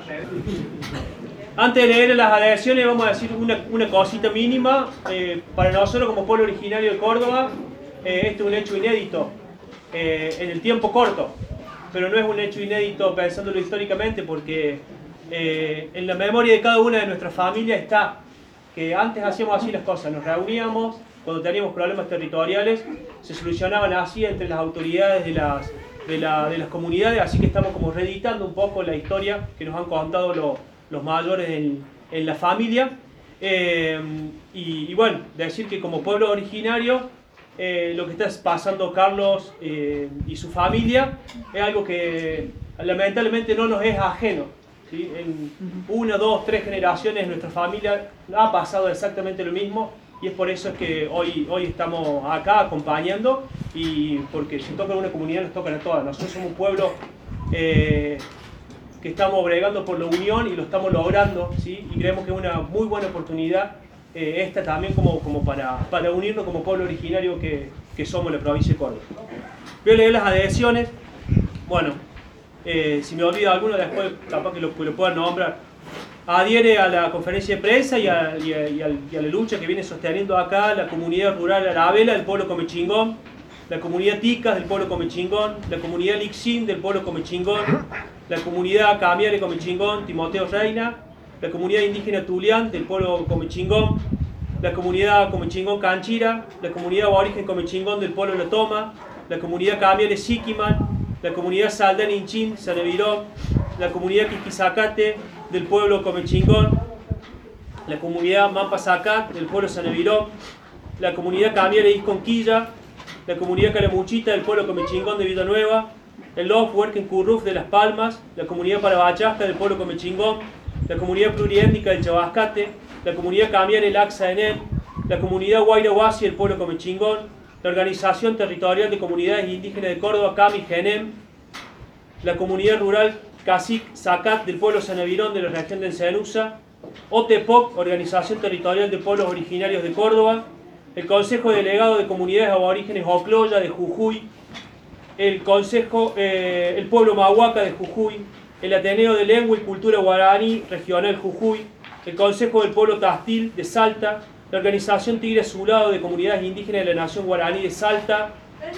Antes de leer las adhesiones vamos a decir una cosita mínima. Para nosotros como pueblo originario de Córdoba, este es un hecho inédito en el tiempo corto, pero no es un hecho inédito pensándolo históricamente, porque en la memoria de cada una de nuestras familias está que antes hacíamos así las cosas, nos reuníamos cuando teníamos problemas territoriales, se solucionaban así entre las autoridades de las comunidades, así que estamos como reeditando un poco la historia que nos han contado los mayores en la familia. Y bueno, decir que como pueblo originario, lo que está pasando Carlos y su familia es algo que lamentablemente no nos es ajeno, ¿sí? En 1, 2, 3 generaciones de nuestra familia ha pasado exactamente lo mismo, y es por eso que hoy estamos acá acompañando, y porque si tocan a una comunidad nos tocan a todas. Nosotros somos un pueblo que estamos bregando por la unión y lo estamos logrando, ¿sí? Y creemos que es una muy buena oportunidad esta también como para unirnos como pueblo originario que somos la provincia de Córdoba. Voy a leer las adhesiones. Bueno, si me olvido alguno después capaz que lo puedan nombrar. Adhiere a la conferencia de prensa y a la lucha que viene sosteniendo acá la comunidad rural Arabela del pueblo Comechingón, la comunidad Ticas del pueblo Comechingón, la comunidad Lixín del pueblo Comechingón, la comunidad Camiare Comechingón, Timoteo Reina, la comunidad indígena Tulián del pueblo Comechingón, la comunidad Comechingón Canchira, la comunidad aborigen Comechingón del pueblo La Toma, la comunidad Camiare Siquiman, la comunidad Saldán Inchín, Sanevirón, la comunidad Quiquizacate del pueblo Comechingón, la comunidad Mampasacat del pueblo Sanevirón, la comunidad Camiare Isconquilla, la comunidad Calamuchita del pueblo Comechingón de Villanueva, el Lof Huerquen Curruf de Las Palmas, la comunidad Parabachasca del pueblo Comechingón, la comunidad pluriétnica del Chabascate, la comunidad Camiare Laxa Enel, la comunidad Guaira Huasi del pueblo Comechingón, la Organización Territorial de Comunidades Indígenas de Córdoba, CAMI GENEM, la comunidad rural Cacic Zacat del pueblo Sanevirón de la región de Ensenusa, OTEPOC, Organización Territorial de Pueblos Originarios de Córdoba, el Consejo Delegado de Comunidades Aborígenes Ocloya de Jujuy, el pueblo Mahuaca de Jujuy, el Ateneo de Lengua y Cultura Guaraní Regional Jujuy, el Consejo del Pueblo Tastil de Salta, la Organización Tigre Azulado de Comunidades Indígenas de la Nación Guaraní de Salta,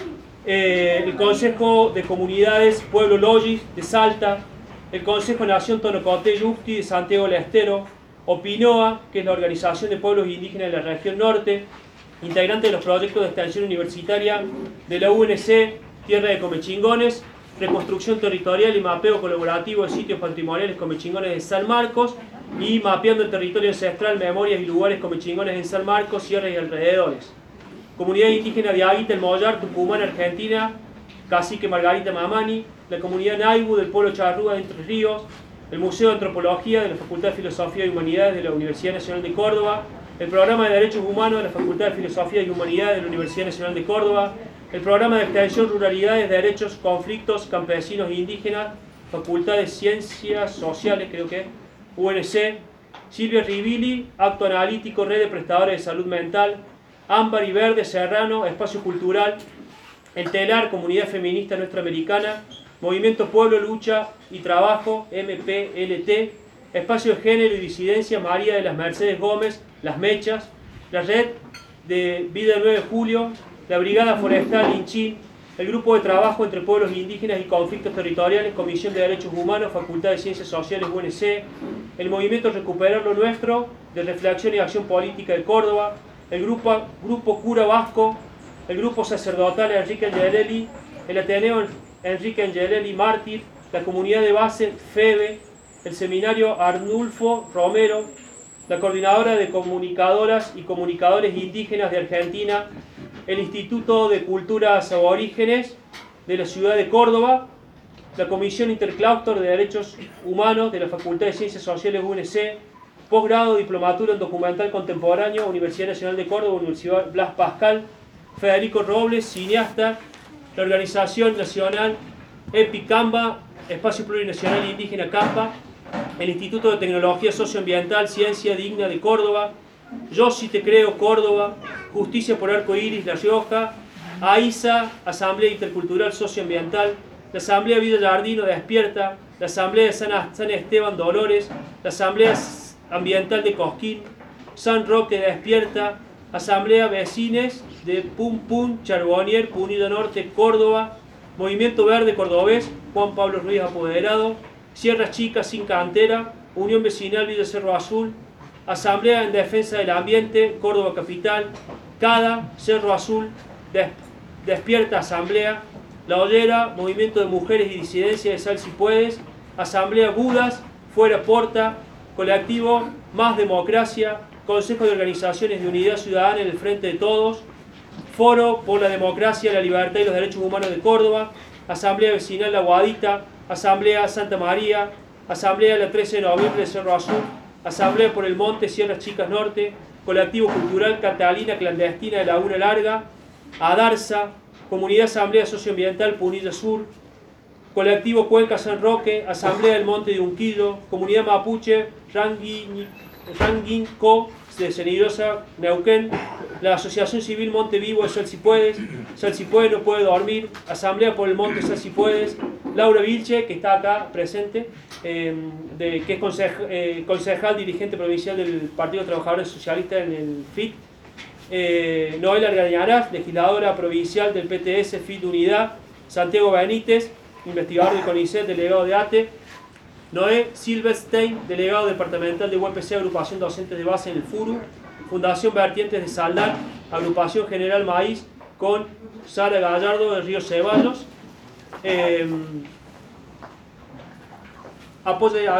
el Consejo de Comunidades Pueblo Logis de Salta, el Consejo Nación Tonocoté Yucti de Santiago del Estero, OPINOA, que es la Organización de Pueblos Indígenas de la Región Norte, integrante de los proyectos de extensión universitaria de la UNC, Tierra de Comechingones, reconstrucción territorial y mapeo colaborativo de sitios patrimoniales comechingones de San Marcos, y mapeando el territorio ancestral, memorias y lugares comechingones en San Marcos, sierras y alrededores. Comunidad indígena de Aguita, El Mollar, Tucumán, Argentina, Cacique Margarita Mamani, la comunidad Naibu del pueblo Charrúa de Entre Ríos, el Museo de Antropología de la Facultad de Filosofía y Humanidades de la Universidad Nacional de Córdoba, el Programa de Derechos Humanos de la Facultad de Filosofía y Humanidades de la Universidad Nacional de Córdoba, el Programa de Extensión Ruralidades, Derechos, Conflictos, Campesinos e Indígenas, Facultad de Ciencias Sociales, creo que UNC, Silvia Ribili, Acto Analítico, Red de Prestadores de Salud Mental, Ámbar y Verde, Serrano, Espacio Cultural, El Telar, Comunidad Feminista Nuestroamericana, Movimiento Pueblo, Lucha y Trabajo, MPLT, Espacio de Género y Disidencia, María de las Mercedes Gómez, Las Mechas, la Red de Vida del 9 de Julio, la Brigada Forestal Inchín, el Grupo de Trabajo entre Pueblos Indígenas y Conflictos Territoriales, Comisión de Derechos Humanos, Facultad de Ciencias Sociales, UNC, el Movimiento Recuperar lo Nuestro, de Reflexión y Acción Política de Córdoba, el Grupo Cura Vasco, el Grupo Sacerdotal Enrique Angelelli, el Ateneo Enrique Angelelli Mártir, la Comunidad de Base FEBE, el Seminario Arnulfo Romero, la Coordinadora de Comunicadoras y Comunicadores Indígenas de Argentina, el Instituto de Culturas Aborígenes de la Ciudad de Córdoba, la Comisión Interclaustor de Derechos Humanos de la Facultad de Ciencias Sociales UNC, posgrado, diplomatura en documental contemporáneo, Universidad Nacional de Córdoba, Universidad Blas Pascal, Federico Robles, cineasta, la Organización Nacional EPICAMBA, Espacio Plurinacional Indígena CAMPA, el Instituto de Tecnología Socioambiental, Ciencia Digna de Córdoba, Yo Sí Te Creo Córdoba, Justicia por Arco Iris La Rioja, AISA, Asamblea Intercultural Socioambiental, la Asamblea Villa Jardino despierta, la Asamblea de San Esteban Dolores, la Asamblea Ambiental de Cosquín, San Roque despierta, Asamblea Vecines de Pum Pum, Charbonnier, Punilla Norte, Córdoba, Movimiento Verde Cordobés, Juan Pablo Ruiz Apoderado, Sierras Chicas sin Cantera, Unión Vecinal Villa Cerro Azul, Asamblea en Defensa del Ambiente, Córdoba Capital, CADA, Cerro Azul, Despierta Asamblea, La Ollera, Movimiento de Mujeres y Disidencia de Sal Si Puedes, Asamblea Budas, Fuera Porta, Colectivo Más Democracia, Consejo de Organizaciones de Unidad Ciudadana en el Frente de Todos, Foro por la Democracia, la Libertad y los Derechos Humanos de Córdoba, Asamblea Vecinal La Guadita, Asamblea Santa María, Asamblea la 13 de noviembre de Cerro Azul, Asamblea por el Monte, Sierras Chicas Norte, Colectivo Cultural Catalina Clandestina de Laguna Larga, ADARSA, Comunidad Asamblea Socioambiental Punilla Sur, Colectivo Cuenca San Roque, Asamblea del Monte de Unquillo, Comunidad Mapuche, Ranguinco de Cenigrosa, Neuquén, la Asociación Civil Monte Vivo de Sal Si Puedes no puede dormir, Asamblea por el Monte Sal Si Puedes, Laura Vilche, que está acá presente, que es concejal dirigente provincial del Partido Trabajadores Socialistas en el FIT, Noel Argañarás, legisladora provincial del PTS FIT Unidad, Santiago Benítez, investigador del CONICET, delegado de ATE, Noé Silverstein, delegado departamental de UPC, agrupación docentes de base en el FURU, Fundación Vertientes de Saldar, agrupación General Maíz, con Sara Gallardo de Río Ceballos. Apoya,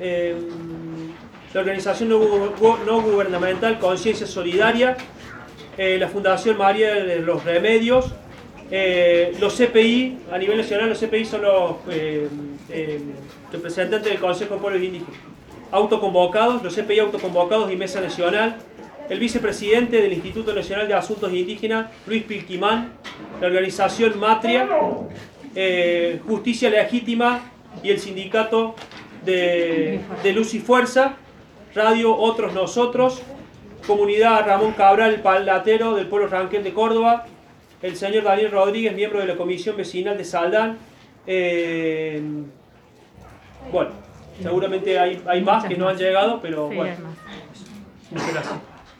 la organización no gubernamental Conciencia Solidaria, la Fundación María de los Remedios, los CPI, a nivel nacional los CPI son los representantes del Consejo de Pueblos Indígenas, autoconvocados, los CPI autoconvocados y Mesa Nacional, el vicepresidente del Instituto Nacional de Asuntos Indígenas, Luis Pilquimán, la organización Matria, Justicia Legítima y el sindicato de Luz y Fuerza, Radio Otros Nosotros, Comunidad Ramón Cabral, el Palatero del pueblo Ranquel de Córdoba, el señor Daniel Rodríguez, miembro de la Comisión Vecinal de Saldán. Bueno, seguramente hay más que no han llegado, pero sí, bueno. Muchas gracias.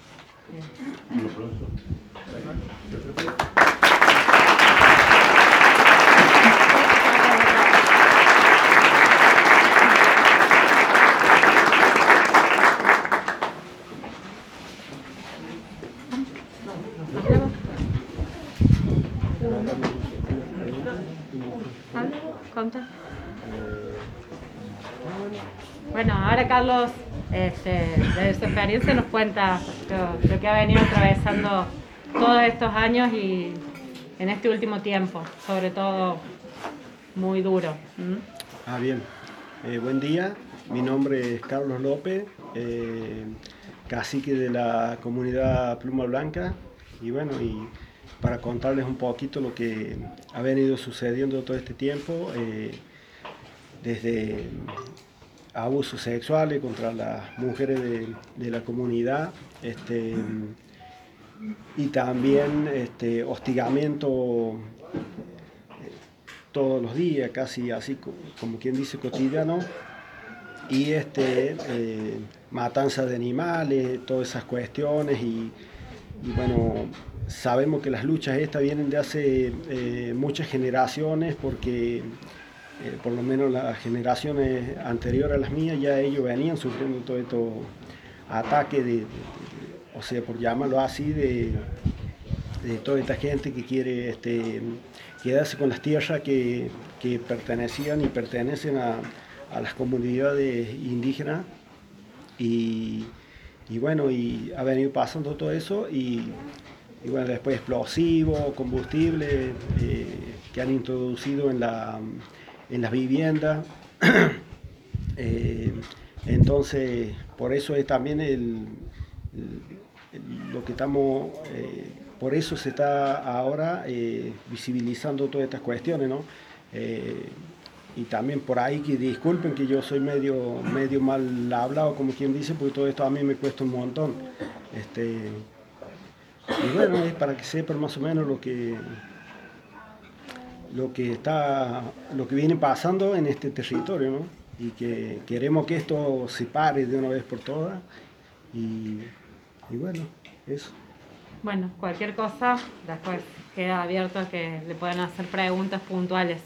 Bueno, ahora Carlos, de su experiencia nos cuenta lo que ha venido atravesando todos estos años y en este último tiempo, sobre todo muy duro. Bien. Buen día, mi nombre es Carlos López, cacique de la comunidad Pluma Blanca, y bueno, y para contarles un poquito lo que ha venido sucediendo todo este tiempo, desde abusos sexuales contra las mujeres de la comunidad, y también hostigamiento todos los días, casi así como quien dice cotidiano, y matanza de animales, todas esas cuestiones, y bueno, sabemos que las luchas estas vienen de hace muchas generaciones, porque por lo menos las generaciones anteriores a las mías, ya ellos venían sufriendo todos estos ataques o sea, por llamarlo así, de toda esta gente que quiere quedarse con las tierras que pertenecían y pertenecen a las comunidades indígenas, y bueno, y ha venido pasando todo eso, y bueno, después explosivos, combustible que han introducido en las viviendas. Entonces, por eso es también lo que estamos, por eso se está ahora visibilizando todas estas cuestiones, ¿no? Y también por ahí, que disculpen que yo soy medio mal hablado, como quien dice, porque todo esto a mí me cuesta un montón. Y bueno, es para que sepan más o menos lo que viene pasando en este territorio, ¿no? Y que queremos que esto se pare de una vez por todas. Y bueno, eso. Bueno, cualquier cosa, después queda abierto a que le puedan hacer preguntas puntuales.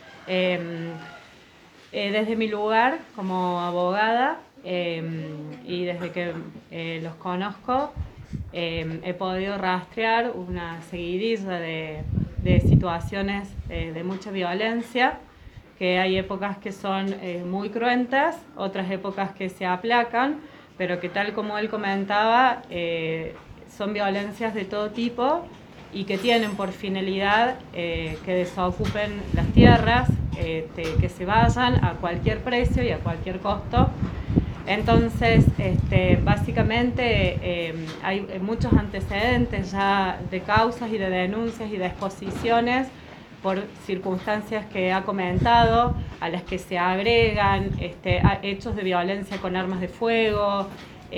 Desde mi lugar como abogada y desde que los conozco, he podido rastrear una seguidilla de situaciones de mucha violencia, que hay épocas que son muy cruentas, otras épocas que se aplacan, pero que tal como él comentaba, son violencias de todo tipo y que tienen por finalidad que desocupen las tierras, que se vayan a cualquier precio y a cualquier costo. Entonces, básicamente hay muchos antecedentes ya de causas y de denuncias y de exposiciones por circunstancias que ha comentado, a las que se agregan hechos de violencia con armas de fuego,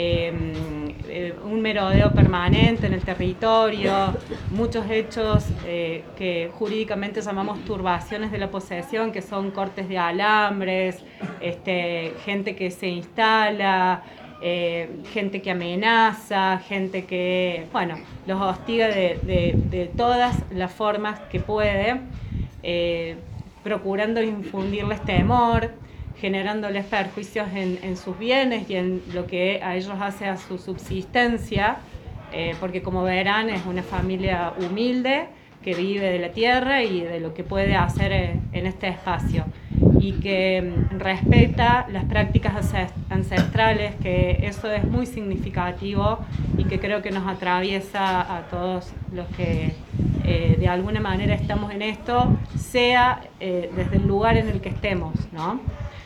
un merodeo permanente en el territorio, muchos hechos que jurídicamente llamamos turbaciones de la posesión, que son cortes de alambres, gente que se instala, gente que amenaza, gente que, bueno, los hostiga de todas las formas que puede, procurando infundirles temor, generándoles perjuicios en sus bienes y en lo que a ellos hace a su subsistencia, porque como verán es una familia humilde que vive de la tierra y de lo que puede hacer en este espacio, y que respeta las prácticas ancestrales, que eso es muy significativo y que creo que nos atraviesa a todos los que de alguna manera estamos en esto, sea desde el lugar en el que estemos, ¿no?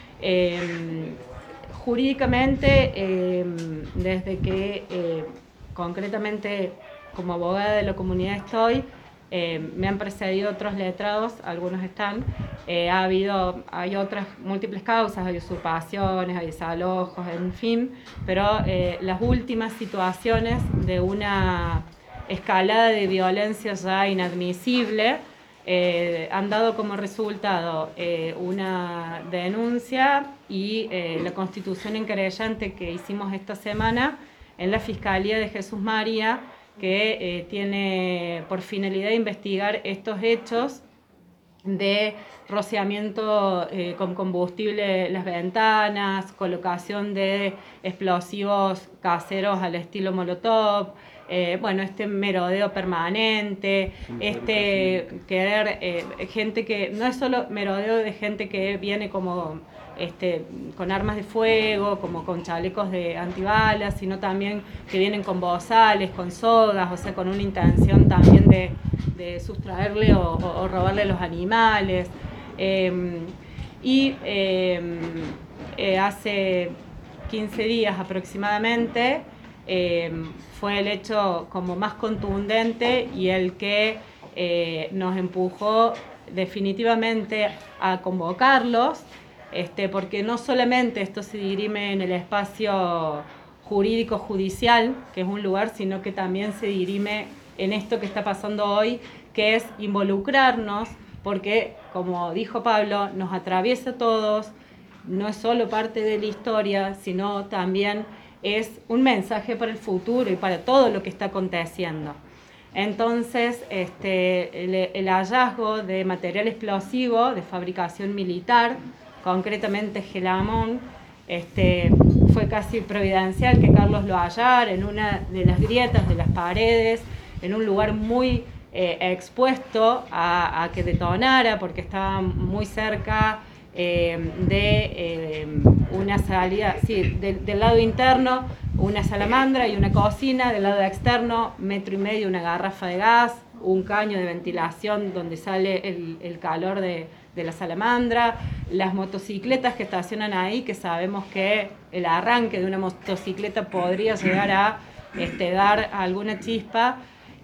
Jurídicamente, desde que concretamente como abogada de la comunidad estoy, me han precedido otros letrados, algunos están, hay otras múltiples causas, hay usurpaciones, hay desalojos, en fin, pero las últimas situaciones de una escalada de violencia ya inadmisible han dado como resultado una denuncia y la constitución en querellante que hicimos esta semana en la Fiscalía de Jesús María, que tiene por finalidad investigar estos hechos de rociamiento con combustible en las ventanas, colocación de explosivos caseros al estilo Molotov, bueno, merodeo permanente, gente que no es solo merodeo de gente que viene como con armas de fuego, como con chalecos de antibalas, sino también que vienen con bozales, con sogas, o sea, con una intención también de sustraerle o robarle los animales. Hace 15 días aproximadamente fue el hecho como más contundente y el que nos empujó definitivamente a convocarlos, porque no solamente esto se dirime en el espacio jurídico judicial, que es un lugar, sino que también se dirime en esto que está pasando hoy, que es involucrarnos, porque, como dijo Pablo, nos atraviesa a todos, no es solo parte de la historia, sino también es un mensaje para el futuro y para todo lo que está aconteciendo. Entonces, el hallazgo de material explosivo de fabricación militar, concretamente gelamón, fue casi providencial que Carlos lo hallara en una de las grietas de las paredes, en un lugar muy expuesto a que detonara, porque estaba muy cerca de una salida, sí, del lado interno una salamandra y una cocina, del lado externo 1,5 metros una garrafa de gas, un caño de ventilación donde sale el calor de la salamandra, las motocicletas que estacionan ahí, que sabemos que el arranque de una motocicleta podría llegar a dar alguna chispa.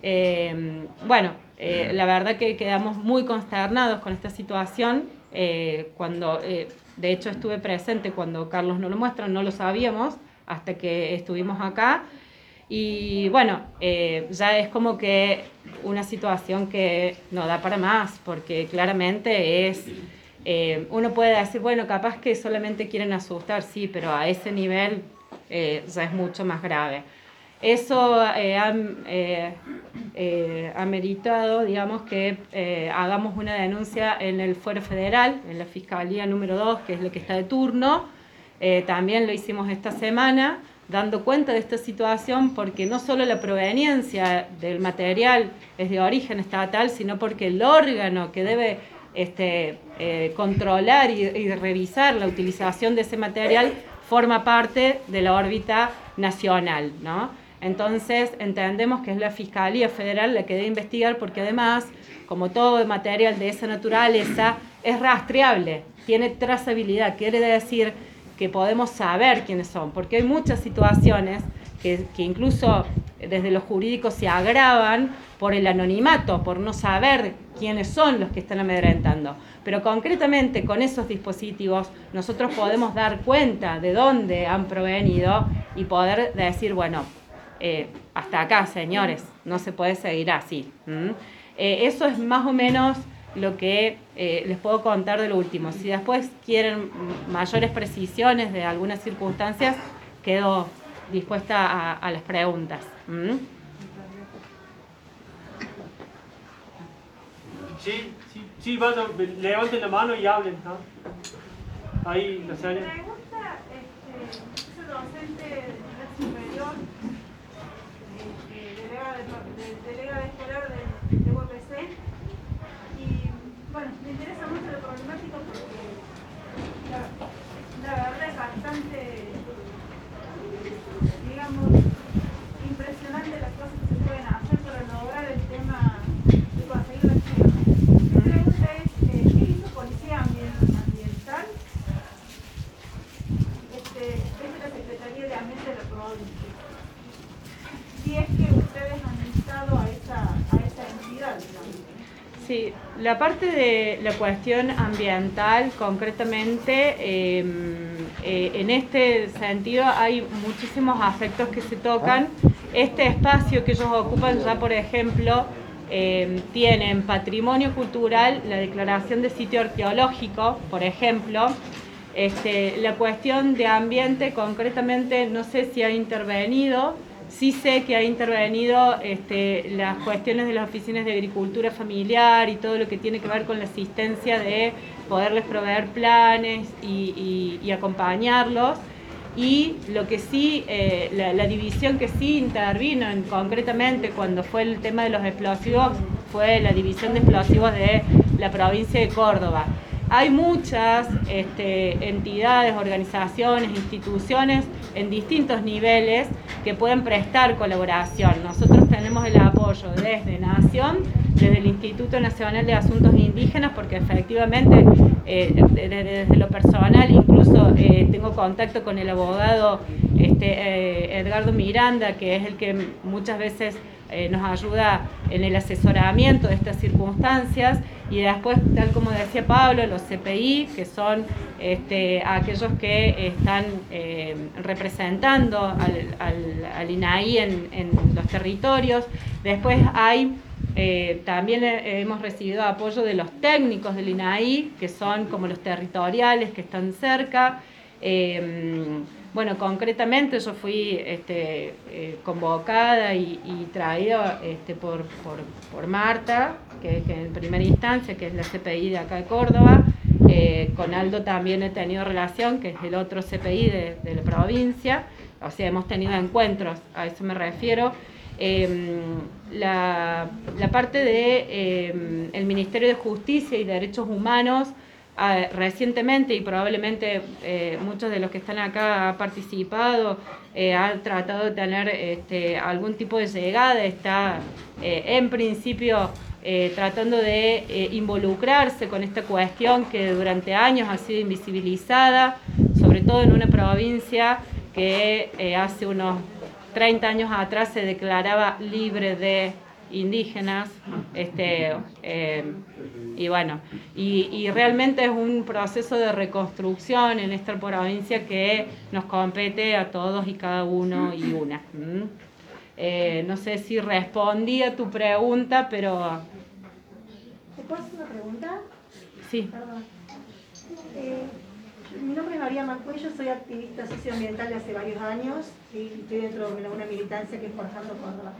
La verdad que quedamos muy consternados con esta situación. Cuando de hecho estuve presente cuando Carlos nos lo muestra, no lo sabíamos hasta que estuvimos acá, Y bueno, ya es como que una situación que no da para más, porque claramente es, uno puede decir, bueno, capaz que solamente quieren asustar, sí, pero a ese nivel ya es mucho más grave. Eso ha meritado, digamos, que hagamos una denuncia en el Fuero Federal, en la Fiscalía número 2, que es la que está de turno. También lo hicimos esta semana, dando cuenta de esta situación, porque no solo la proveniencia del material es de origen estatal, sino porque el órgano que debe controlar y revisar la utilización de ese material forma parte de la órbita nacional, ¿no? Entonces entendemos que es la Fiscalía Federal la que debe investigar, porque además, como todo material de esa naturaleza, es rastreable, tiene trazabilidad, quiere decir que podemos saber quiénes son, porque hay muchas situaciones que incluso desde lo jurídico se agravan por el anonimato, por no saber quiénes son los que están amedrentando. Pero concretamente con esos dispositivos nosotros podemos dar cuenta de dónde han provenido y poder decir, bueno, hasta acá, señores, no se puede seguir así. Eso es más o menos lo que les puedo contar de lo último. Si después quieren mayores precisiones de algunas circunstancias, quedo dispuesta a las preguntas. Sí, vayan, levanten la mano y hablen, ¿no? Ahí, la sale. Pregunta, soy docente de nivel superior, delegada escolar de UPC, y bueno, me interesa mucho la problemática porque la verdad es bastante, digamos, impresionante las cosas que se pueden hacer para lograr el tema de conseguir la acción. Mi pregunta es, ¿qué hizo Policía Ambiental desde la Secretaría de Ambiente de la provincia? Si es que ustedes han instado a esa entidad, digamos. Sí, la parte de la cuestión ambiental, concretamente, en este sentido hay muchísimos aspectos que se tocan. Este espacio que ellos ocupan ya, por ejemplo, tienen patrimonio cultural, la declaración de sitio arqueológico, por ejemplo. La cuestión de ambiente, concretamente, no sé si ha intervenido. Sí sé que ha intervenido las cuestiones de las oficinas de agricultura familiar y todo lo que tiene que ver con la asistencia de poderles proveer planes y acompañarlos. Y lo que sí, la división que sí intervino concretamente cuando fue el tema de los explosivos fue la división de explosivos de la provincia de Córdoba. Hay muchas entidades, organizaciones, instituciones en distintos niveles que pueden prestar colaboración. Nosotros tenemos el apoyo desde Nación, desde el Instituto Nacional de Asuntos Indígenas, porque efectivamente desde lo personal incluso tengo contacto con el abogado Edgardo Miranda, que es el que muchas veces nos ayuda en el asesoramiento de estas circunstancias, y después, tal como decía Pablo, los CPI, que son aquellos que están representando al INAI en los territorios. Después hay también hemos recibido apoyo de los técnicos del INAI, que son como los territoriales que están cerca. Bueno, concretamente yo fui convocada y traída por Marta, que en primera instancia, que es la CPI de acá de Córdoba. Con Aldo también he tenido relación, que es el otro CPI de la provincia. O sea, hemos tenido encuentros, a eso me refiero. La parte de el Ministerio de Justicia y Derechos Humanos recientemente, y probablemente muchos de los que están acá han participado, han tratado de tener algún tipo de llegada, está en principio tratando de involucrarse con esta cuestión que durante años ha sido invisibilizada, sobre todo en una provincia que hace unos 30 años atrás se declaraba libre de indígenas, y bueno, y realmente es un proceso de reconstrucción en esta provincia que nos compete a todos y cada uno y una. No sé si respondí a tu pregunta, pero ¿Te puedo hacer una pregunta? sí. Perdón. Mi nombre es María Mancuello, soy activista socioambiental de hace varios años y estoy dentro de una militancia que es Forjando Córdoba.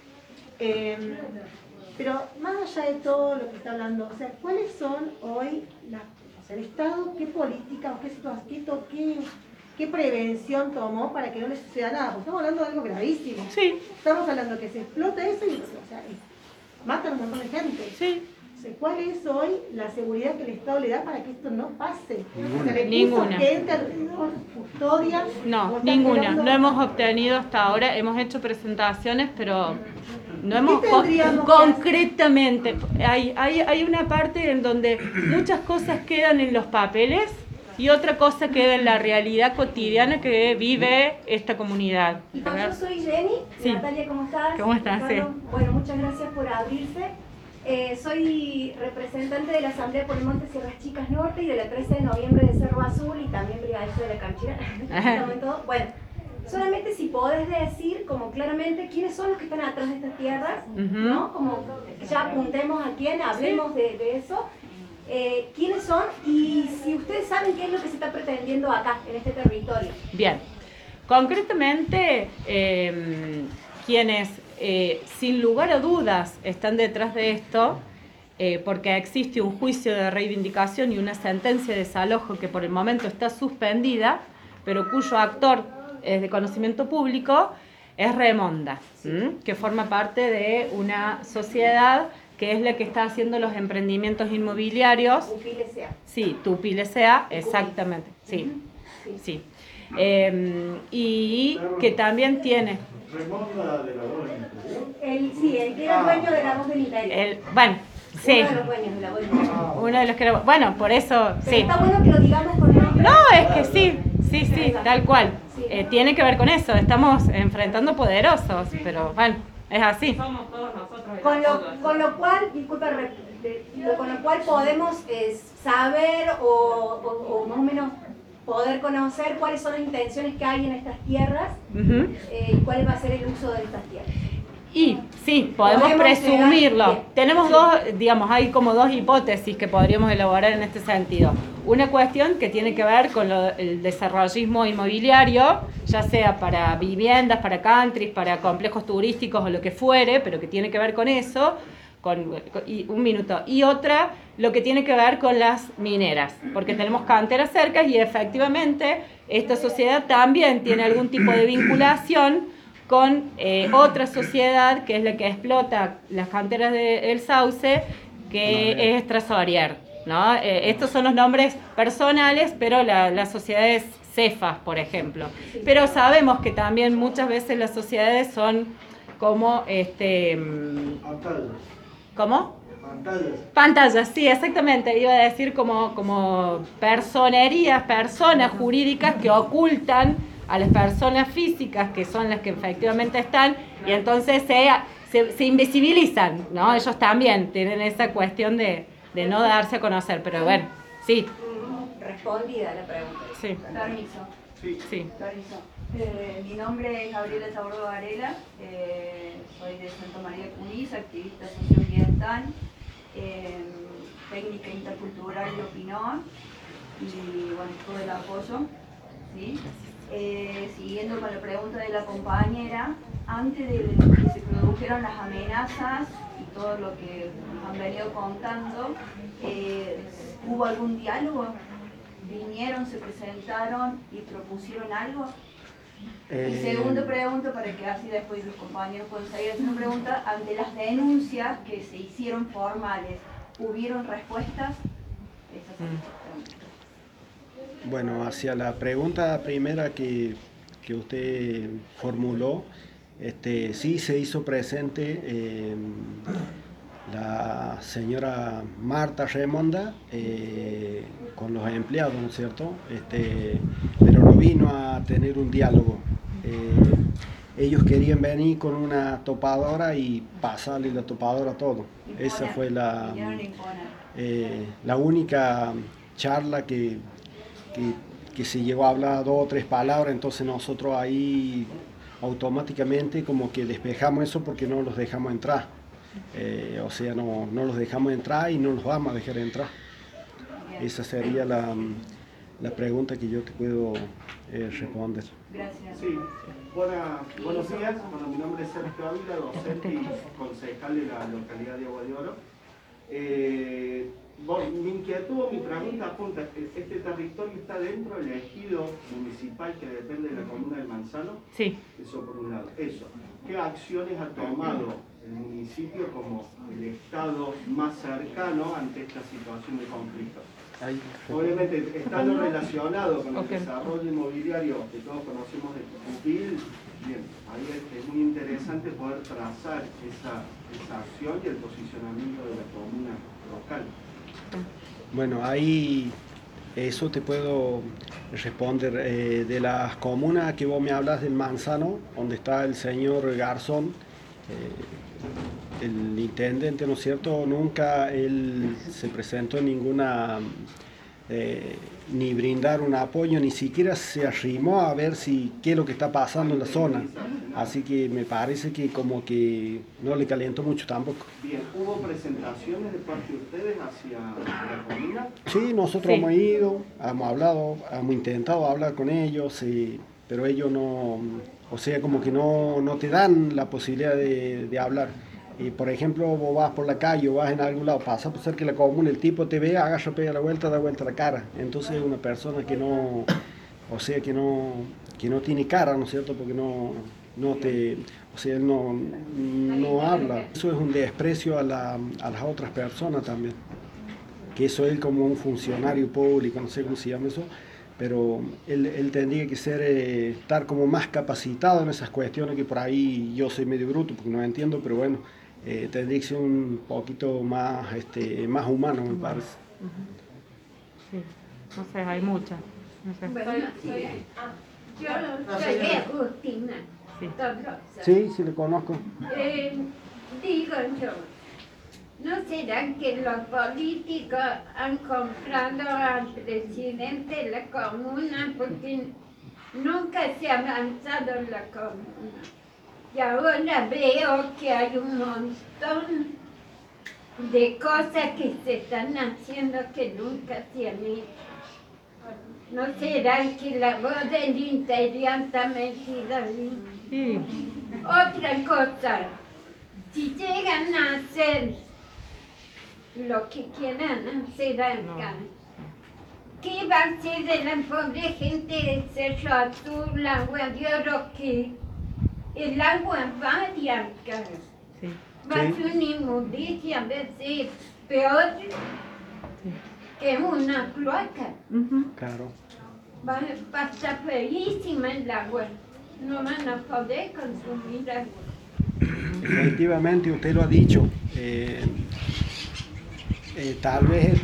Pero más allá de todo lo que está hablando, o sea, ¿cuáles son hoy el Estado, qué política, qué prevención tomó para que no le suceda nada? Porque estamos hablando de algo gravísimo. Sí. Estamos hablando que se explota eso y mata a un montón de gente. Sí. ¿Cuál es hoy la seguridad que el Estado le da para que esto no pase? Ninguna. Gente alrededor, custodia. No, ninguna. No hemos obtenido hasta ahora, hemos hecho presentaciones, pero no hemos concretamente. Hay una parte en donde muchas cosas quedan en los papeles y otra cosa queda en la realidad cotidiana que vive esta comunidad. Yo soy Jenny. Sí. Natalia, ¿cómo estás? ¿Cómo estás? Sí. Bueno, muchas gracias por abrirse. Soy representante de la Asamblea por el Monte Sierras Chicas Norte y de la 13 de noviembre de Cerro Azul y también brigadista de la Canchera. Bueno, solamente si podés decir como claramente quiénes son los que están atrás de estas tierras, ¿no? Como ya apuntemos a quién, hablemos de eso. ¿Quiénes son? Y si ustedes saben qué es lo que se está pretendiendo acá, en este territorio. Bien. Concretamente, quienes sin lugar a dudas están detrás de esto, porque existe un juicio de reivindicación y una sentencia de desalojo que por el momento está suspendida, pero cuyo actor es de conocimiento público, es Remonda, que forma parte de una sociedad que es la que está haciendo los emprendimientos inmobiliarios. Tupile sea. Sí, Tupile sea, exactamente, sí, sí. Y que también tiene... Remonda de la voz del interior. Sí, el que era dueño de la voz del interior. Bueno, sí. Uno de los dueños de la voz del interior. Uno de los que... Bueno, por eso, Pero sí. está bueno que lo digamos con nombre. No, es que sí, tal cual. Tiene que ver con eso, estamos enfrentando poderosos, pero bueno, es así. Somos todos nosotros. Con lo cual, disculpa, con lo cual podemos saber o más o menos poder conocer cuáles son las intenciones que hay en estas tierras y cuál va a ser el uso de estas tierras. Y sí, podemos presumirlo. Bien. Tenemos dos, digamos, hay como dos hipótesis que podríamos elaborar en este sentido. Una cuestión que tiene que ver con el desarrollismo inmobiliario, ya sea para viviendas, para countries, para complejos turísticos o lo que fuere, pero que tiene que ver con eso. Y otra, lo que tiene que ver con las mineras, porque tenemos canteras cerca y efectivamente esta sociedad también tiene algún tipo de vinculación con otra sociedad que es la que explota las canteras del Sauce, que es Trasorier, ¿no? Estos son los nombres personales, pero la sociedad es Cefas, por ejemplo. Pero sabemos que también muchas veces las sociedades son como... ¿Cómo? Pantallas, sí, exactamente. Iba a decir como personas jurídicas que ocultan a las personas físicas, que son las que efectivamente están, y entonces se invisibilizan, ¿no? Ellos también tienen esa cuestión de no darse a conocer, pero bueno, sí. Respondida la pregunta. Sí. Permiso. Sí. Permiso. Mi nombre es Gabriela Tabordo Varela, soy de Santa María de Cunis, activista socioambiental, técnica intercultural de Opinón y bueno, todo el apoyo. ¿Sí? Siguiendo con la pregunta de la compañera, antes de que se produjeron las amenazas y todo lo que nos han venido contando, ¿hubo algún diálogo? ¿Vinieron, se presentaron y propusieron algo? Y segunda pregunta, para que así después los compañeros puedan seguir haciendo preguntas, ante las denuncias que se hicieron formales, ¿hubieron respuestas? Esas son las preguntas. Bueno, hacia la pregunta primera que usted formuló, sí se hizo presente la señora Marta Remonda con los empleados, ¿no es cierto? Pero no vino a tener un diálogo. Ellos querían venir con una topadora y pasarle la topadora a todo. Esa fue la única charla que se llegó a hablar 2 o 3 palabras, entonces nosotros ahí automáticamente como que despejamos eso porque no los dejamos entrar. O sea, no los dejamos entrar y no los vamos a dejar entrar. Esa sería la pregunta que yo te puedo responder. Gracias. Sí, buenos días. Bueno, mi nombre es Sergio Ávila, docente y concejal de la localidad de Agua de Oro. Mi inquietud o mi pregunta apunta, ¿este territorio está dentro del ejido municipal que depende de la comuna del Manzano? Sí. Eso por un lado. Eso. ¿Qué acciones ha tomado el municipio como el Estado más cercano ante esta situación de conflicto? Obviamente, estando relacionado con el desarrollo inmobiliario que todos conocemos de Tucupil, bien, ahí es muy interesante poder trazar esa acción y el posicionamiento de la comuna local. Bueno, ahí eso te puedo responder. De las comunas que vos me hablas del Manzano, donde está el señor Garzón, el intendente, ¿no es cierto? Nunca él se presentó en ninguna, ni brindar un apoyo, ni siquiera se arrimó a ver qué es lo que está pasando en la zona. Así que me parece que como que no le calentó mucho tampoco. Bien, ¿hubo presentaciones de parte de ustedes hacia la comuna? Sí, nosotros hemos ido, hemos hablado, hemos intentado hablar con ellos, pero ellos no, o sea, como que no te dan la posibilidad de hablar. Y por ejemplo, vos vas por la calle o vas en algún lado, pasa por cerca de la comuna, el tipo te ve, agarra, pega la vuelta, da vuelta la cara. Entonces una persona que no, o sea, que no tiene cara, ¿no es cierto? Porque o sea, él no habla. Eso es un desprecio a las otras personas también. Que eso él como un funcionario público, no sé cómo se llama eso, pero él tendría que estar como más capacitado en esas cuestiones, que por ahí yo soy medio bruto porque no entiendo, pero bueno, tendría que ser un poquito más humano, me parece. Sí, no sé, hay muchas. No sé. Bueno, yo soy Agustina. Sí, sí, le conozco. Digo yo, ¿no será que los políticos han comprado al presidente de la comuna porque nunca se ha avanzado en la comuna? Y ahora veo que hay un montón de cosas que se están haciendo que nunca se han hecho. ¿No será que la voz del interior está metida ahí? Sí. Otra cosa, si llegan a hacer lo que quieran hacer acá, ¿qué va a hacer de la pobre gente de Cerro Azul, Agua de Oro, que el agua va de acá? Sí. Va a ser una inmundicia a veces peor que una cloaca. Claro. Va a estar feísima el agua. No van a poder consumir agua. Efectivamente, usted lo ha dicho. Tal vez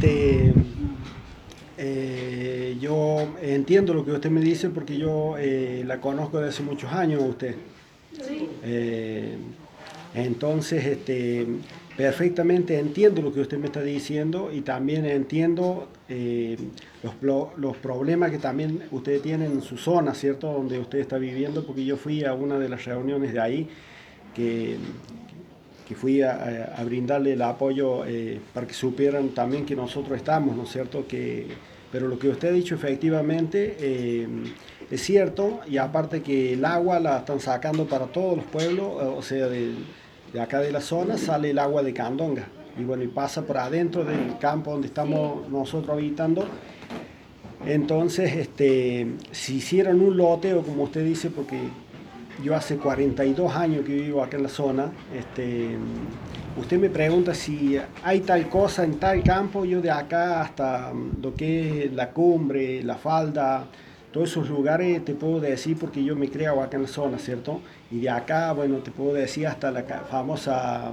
yo entiendo lo que usted me dice porque yo la conozco desde hace muchos años a usted. Sí. Entonces, perfectamente entiendo lo que usted me está diciendo y también entiendo los problemas que también usted tiene en su zona, ¿cierto? Donde usted está viviendo, porque yo fui a una de las reuniones de ahí que fui a brindarle el apoyo para que supieran también que nosotros estamos, ¿no es cierto? Pero lo que usted ha dicho efectivamente es cierto, y aparte que el agua la están sacando para todos los pueblos, o sea, de acá de la zona sale el agua de Candonga, y bueno, y pasa por adentro del campo donde estamos nosotros habitando. Entonces, si hicieran un loteo, como usted dice, porque yo hace 42 años que vivo acá en la zona, usted me pregunta si hay tal cosa en tal campo, yo de acá hasta lo que es la Cumbre, la Falda, todos esos lugares te puedo decir porque yo me creo acá en la zona, ¿cierto? Y de acá, bueno, te puedo decir hasta la famosa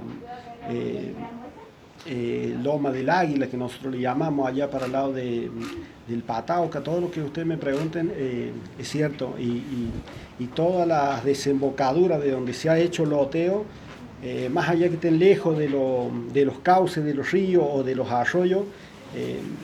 Loma del Águila, que nosotros le llamamos allá para el lado del Patauca. Todo lo que ustedes me pregunten es cierto, y todas las desembocaduras de donde se ha hecho loteo, más allá que estén lejos de los cauces de los ríos o de los arroyos,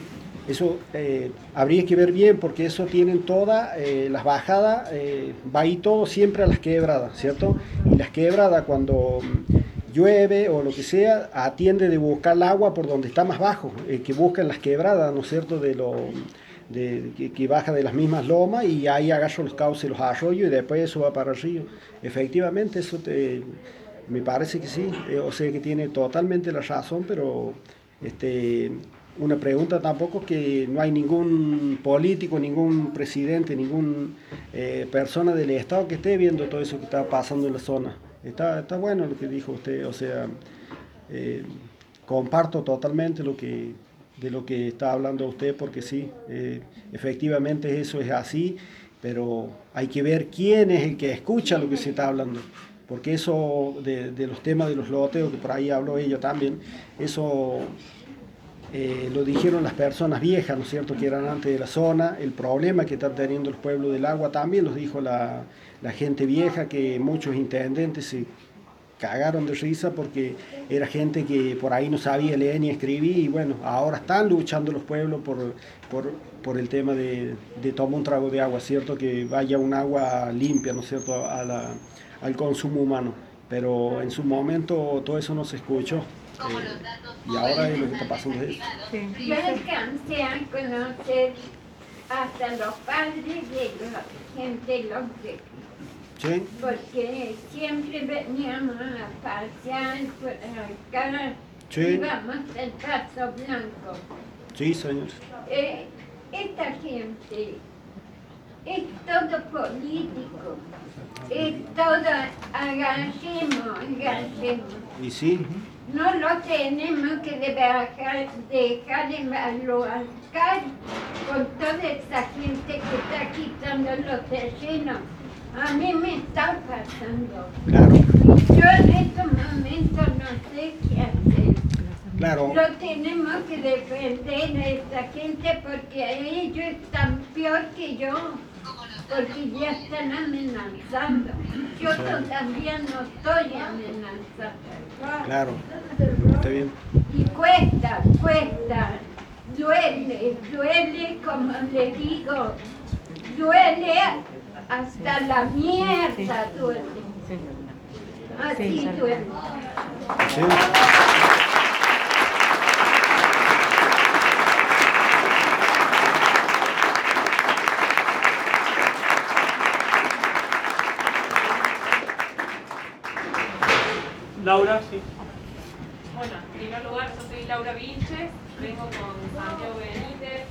Eso habría que ver bien porque eso tienen todas las bajadas, va ahí todo siempre a las quebradas, ¿cierto? Y las quebradas cuando llueve o lo que sea, atiende de buscar el agua por donde está más bajo, que buscan las quebradas, ¿no es cierto? Que baja de las mismas lomas y ahí agarra los cauces, los arroyos y después eso va para el río. Efectivamente, eso me parece que sí, o sea que tiene totalmente la razón, pero una pregunta tampoco que no hay ningún político, ningún presidente, ninguna persona del Estado que esté viendo todo eso que está pasando en la zona. Está bueno lo que dijo usted, o sea, comparto totalmente de lo que está hablando usted, porque sí, efectivamente eso es así, pero hay que ver quién es el que escucha lo que se está hablando, porque eso de los temas de los loteos, que por ahí habló ella también, eso lo dijeron las personas viejas, ¿no es cierto?, que eran antes de la zona, el problema que están teniendo los pueblos del agua también los dijo la gente vieja, que muchos intendentes se cagaron de risa porque era gente que por ahí no sabía leer ni escribir y bueno, ahora están luchando los pueblos por el tema de tomar un trago de agua, ¿cierto?, que vaya un agua limpia, ¿no es cierto?, al consumo humano, pero en su momento todo eso no se escuchó. Y ahora es lo que está pasando es eso. Sí. Yo alcancé a conocer hasta los padres de la gente local. ¿Sí? Porque siempre veníamos a pasear por acá, Sí. íbamos al Paso Blanco. Sí, señor. Esta gente es todo político, es todo agarremos. Y sí. No lo tenemos que dejar evaluar con toda esa gente que está quitando los terrenos. A mí me está pasando. Claro. Yo en estos momentos no sé qué hacer. Claro. Lo tenemos que defender a esta gente porque ellos están peor que yo. Porque ya están amenazando. Yo todavía no estoy amenazada. Claro, está bien. Y cuesta, duele como le digo, duele hasta la mierda, duele. Así duele. Sí. Laura, sí. Bueno, en primer lugar, yo soy Laura Vilches, vengo con Santiago Benítez,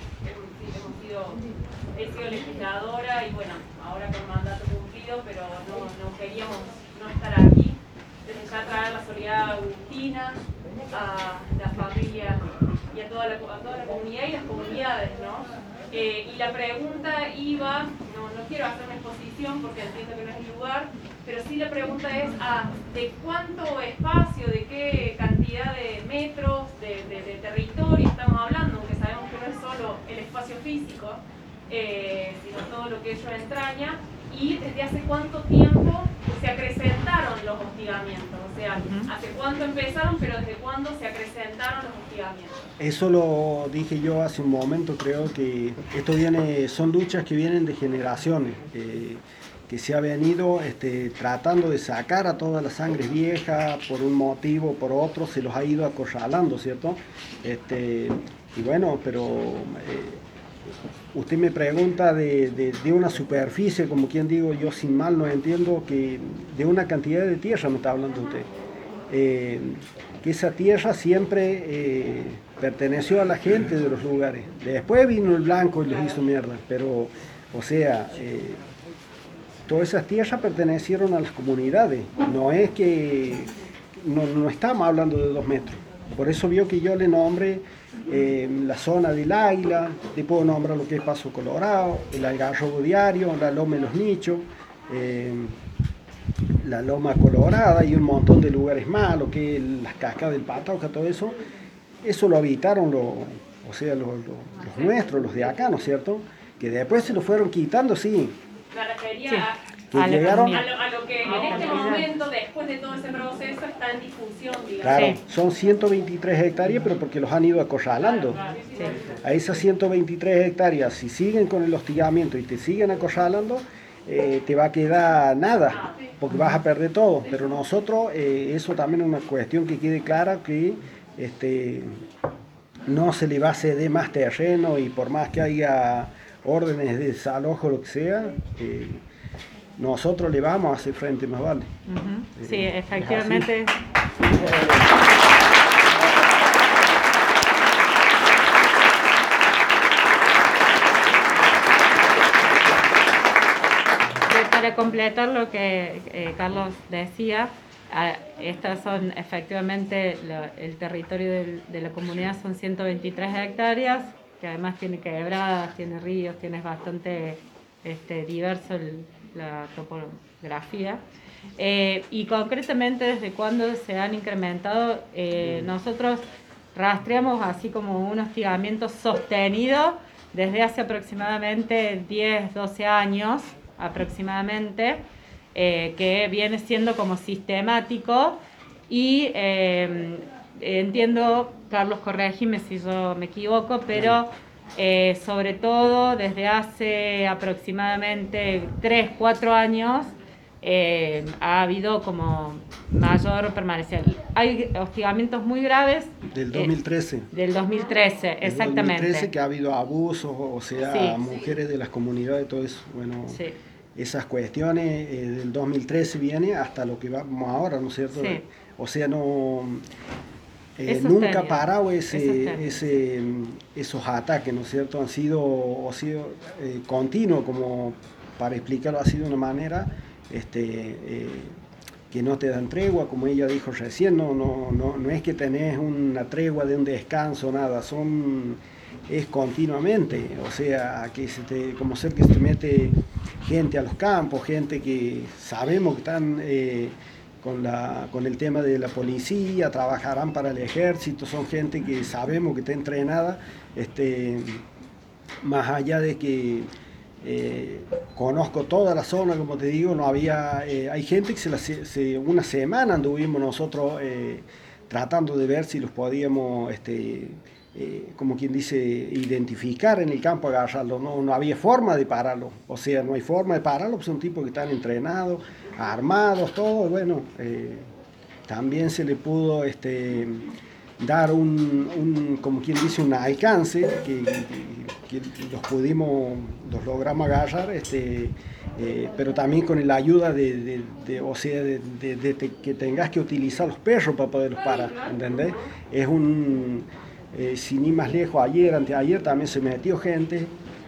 he sido legisladora y bueno, ahora con mandato cumplido, pero no queríamos no estar aquí. Desde ya traer la solidaridad agustina a la familia y a toda la comunidad y las comunidades, ¿no? Y la pregunta iba, no quiero hacer una exposición porque entiendo que no es el lugar, pero sí la pregunta es de cuánto espacio, de qué cantidad de metros, de territorio estamos hablando, aunque sabemos que no es solo el espacio físico, sino todo lo que ello entraña, y desde hace cuánto tiempo se acrecentaron los hostigamientos, o sea, hace cuánto empezaron, pero desde cuándo se acrecentaron los hostigamientos. Eso lo dije yo hace un momento, creo que esto son luchas que vienen de generaciones, que se ha venido tratando de sacar a toda la sangre vieja por un motivo o por otro, se los ha ido acorralando, ¿cierto? Y bueno, pero usted me pregunta de una superficie, como quien digo, yo sin mal no entiendo, que de una cantidad de tierra me está hablando usted. Que esa tierra siempre perteneció a la gente de los lugares. Después vino el blanco y les hizo mierda, pero, o sea, todas esas tierras pertenecieron a las comunidades. No es que, no estamos hablando de 2 metros. Por eso vio que yo le nombré la zona del Águila, le puedo nombrar lo que es Paso Colorado, el Algarrobo Diario, la Loma de los Nichos, la Loma Colorada y un montón de lugares más, lo que es las cascadas del Patauca, todo eso. Eso lo habitaron los nuestros, los de acá, ¿no es cierto? Que después se lo fueron quitando, sí. Me refería sí. que a la llegaron... economía. A lo que en este momento, después de todo ese proceso, está en difusión, digamos. Claro, Sí. son 123 hectáreas, pero porque los han ido acorralando. Sí. A esas 123 hectáreas, si siguen con el hostigamiento y te siguen acorralando, te va a quedar nada, porque vas a perder todo. Pero nosotros, eso también es una cuestión que quede clara, que no se le va a ceder más terreno, y por más que haya órdenes de desalojo o lo que sea, nosotros le vamos a hacer frente, más vale. Ujú. Sí, efectivamente. Para completar lo que Carlos decía, estas son efectivamente el territorio de la comunidad, son 123 hectáreas, que además tiene quebradas, tiene ríos, tiene bastante diverso la topografía. Y concretamente, desde cuándo se han incrementado, nosotros rastreamos así como un hostigamiento sostenido desde hace aproximadamente 10, 12 años aproximadamente, que viene siendo como sistemático, y entiendo, Carlos, corregime si yo me equivoco, pero sobre todo desde hace aproximadamente 3, 4 años ha habido como mayor permanencia. Hay hostigamientos muy graves. Del 2013. Del 2013, exactamente. Del 2013, que ha habido abusos, o sea, Sí. mujeres de las comunidades, todo eso. Bueno, Sí. esas cuestiones del 2013 viene hasta lo que vamos ahora, ¿no es cierto? Sí. O sea, no... Es nunca sostenido. ha parado Es sostenido. esos ataques, ¿no es cierto? Han sido continuos, como para explicarlo así de una manera, que no te dan tregua, como ella dijo recién, no es que tenés una tregua de un descanso, nada, es continuamente, o sea, como ser que se te mete gente a los campos, gente que sabemos que están con el tema de la policía, trabajarán para el ejército, son gente que sabemos que está entrenada, más allá de que conozco toda la zona, como te digo, no había, hay gente que una semana anduvimos nosotros tratando de ver si los podíamos, como quien dice, identificar en el campo, agarrarlo, no había forma de pararlo, o sea, no hay forma de pararlo, pues son tipos que están entrenados, armados, todo, bueno, también se le pudo dar como quien dice, un alcance, que los logramos agarrar, pero también con la ayuda de que tengas que utilizar los perros para poderlos parar, ¿entendés? Es sin ir más lejos, anteayer también se metió gente,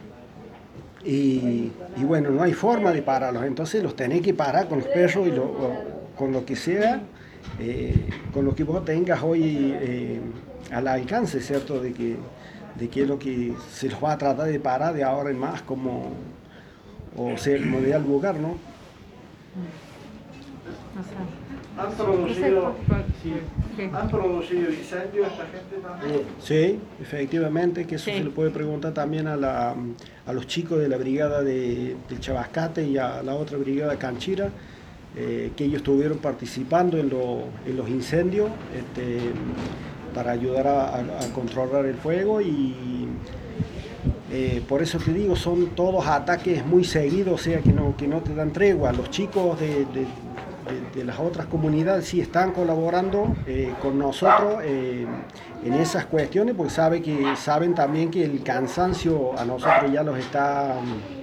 y bueno, no hay forma de pararlos, entonces los tenés que parar con los perros con lo que sea, con lo que vos tengas hoy al alcance, ¿cierto? De que es lo que se los va a tratar de parar de ahora en más, como de algún lugar, ¿no? ¿Han producido incendios esta gente también? Sí, efectivamente, que eso Sí. se le puede preguntar también a los chicos de la brigada del Chabascate y a la otra brigada Canchira, que ellos estuvieron participando en los incendios para ayudar a controlar el fuego, y por eso te digo, son todos ataques muy seguidos, o sea que no te dan tregua. Los chicos de las otras comunidades sí están colaborando con nosotros en esas cuestiones, porque saben también que el cansancio a nosotros ya los está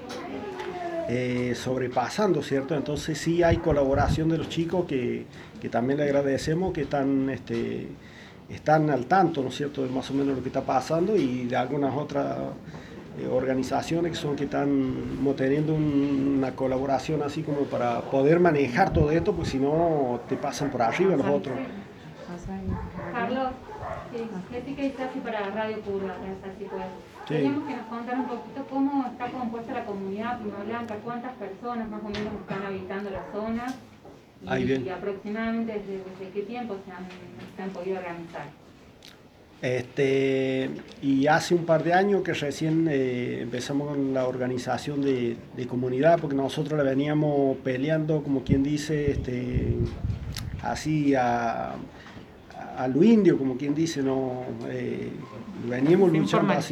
sobrepasando, ¿cierto? Entonces sí hay colaboración de los chicos que también le agradecemos, que están al tanto, ¿no es cierto?, de más o menos lo que está pasando, y de algunas otras organizaciones que están teniendo una colaboración así como para poder manejar todo esto, pues si no te pasan por arriba los otros. Carlos, Jessica y Safi para Radio Curva, así pues. Sí. Queríamos que nos contaran un poquito cómo está compuesta la comunidad Prima Blanca, cuántas personas más o menos están habitando la zona, Ahí bien. y aproximadamente desde qué tiempo se han podido organizar. Y hace un par de años que recién empezamos con la organización de comunidad, porque nosotros la veníamos peleando, como quien dice, así a lo indio, como quien dice, no veníamos luchando así.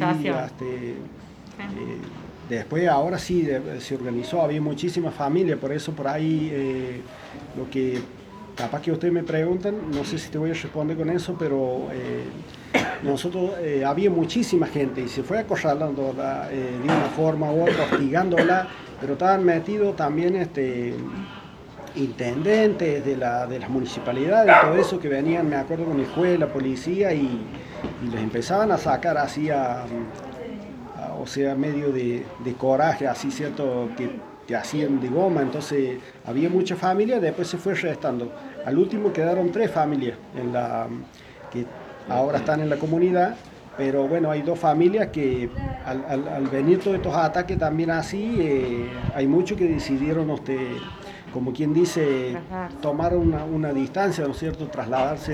Después, ahora sí, se organizó, había muchísimas familias, por eso por ahí lo que capaz que ustedes me preguntan, no sé si te voy a responder con eso, pero nosotros había muchísima gente y se fue acorralándola de una forma u otra, hostigándola, pero estaban metidos también intendentes de las municipalidades, todo eso que venían, me acuerdo, con el juez, la policía, y les empezaban a sacar así o sea, medio de coraje, así, ¿cierto?, que hacían de goma. Entonces había muchas familias, después se fue restando. Al último quedaron 3 familias que ahora están en la comunidad, pero bueno, hay 2 familias que al venir todos estos ataques también así, hay muchos que decidieron, como quien dice, tomar una distancia, ¿no es cierto?, trasladarse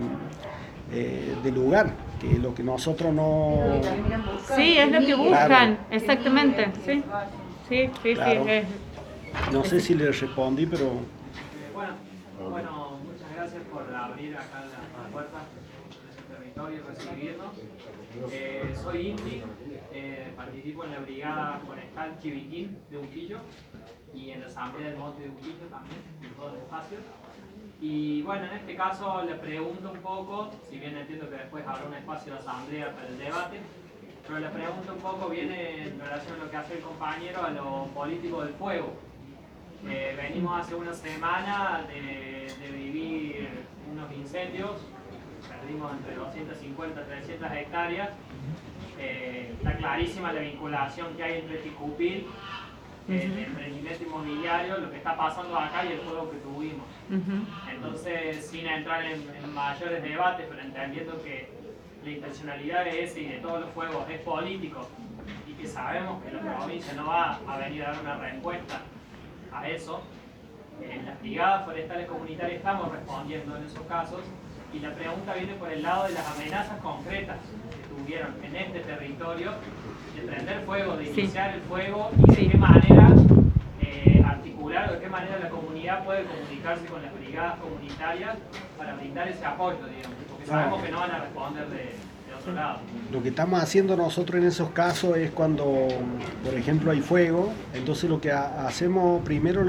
de lugar, que lo que nosotros no... Sí, es lo que buscan, claro. Exactamente, sí. Sí, claro. Sí. No sé si le respondí, pero... Bueno, muchas gracias por abrir acá las puertas de su territorio y recibirnos. Soy Inti, participo en la brigada forestal Chiviquín de Unquillo y en la asamblea del monte de Unquillo también, en todos los espacios. Y bueno, en este caso le pregunto un poco, si bien entiendo que después habrá un espacio de asamblea para el debate, pero la pregunta un poco viene en relación a lo que hace el compañero a lo político del fuego. Venimos hace una semana de vivir unos incendios, perdimos entre 250 y 300 hectáreas. Está clarísima la vinculación que hay entre Ticupil, el emprendimiento inmobiliario, lo que está pasando acá y el fuego que tuvimos. Entonces, sin entrar en mayores debates, pero entendiendo que la intencionalidad de ese y de todos los fuegos es político y que sabemos que la provincia no va a venir a dar una respuesta a eso, en las brigadas forestales comunitarias estamos respondiendo en esos casos, y la pregunta viene por el lado de las amenazas concretas que tuvieron en este territorio de prender fuego, de iniciar el fuego, y de qué manera articular o de qué manera la comunidad puede comunicarse con las brigadas comunitarias para brindar ese apoyo, digamos, porque sabemos que no van a responder de otro lado. Lo que estamos haciendo nosotros en esos casos es cuando, por ejemplo, hay fuego, entonces lo que hacemos primero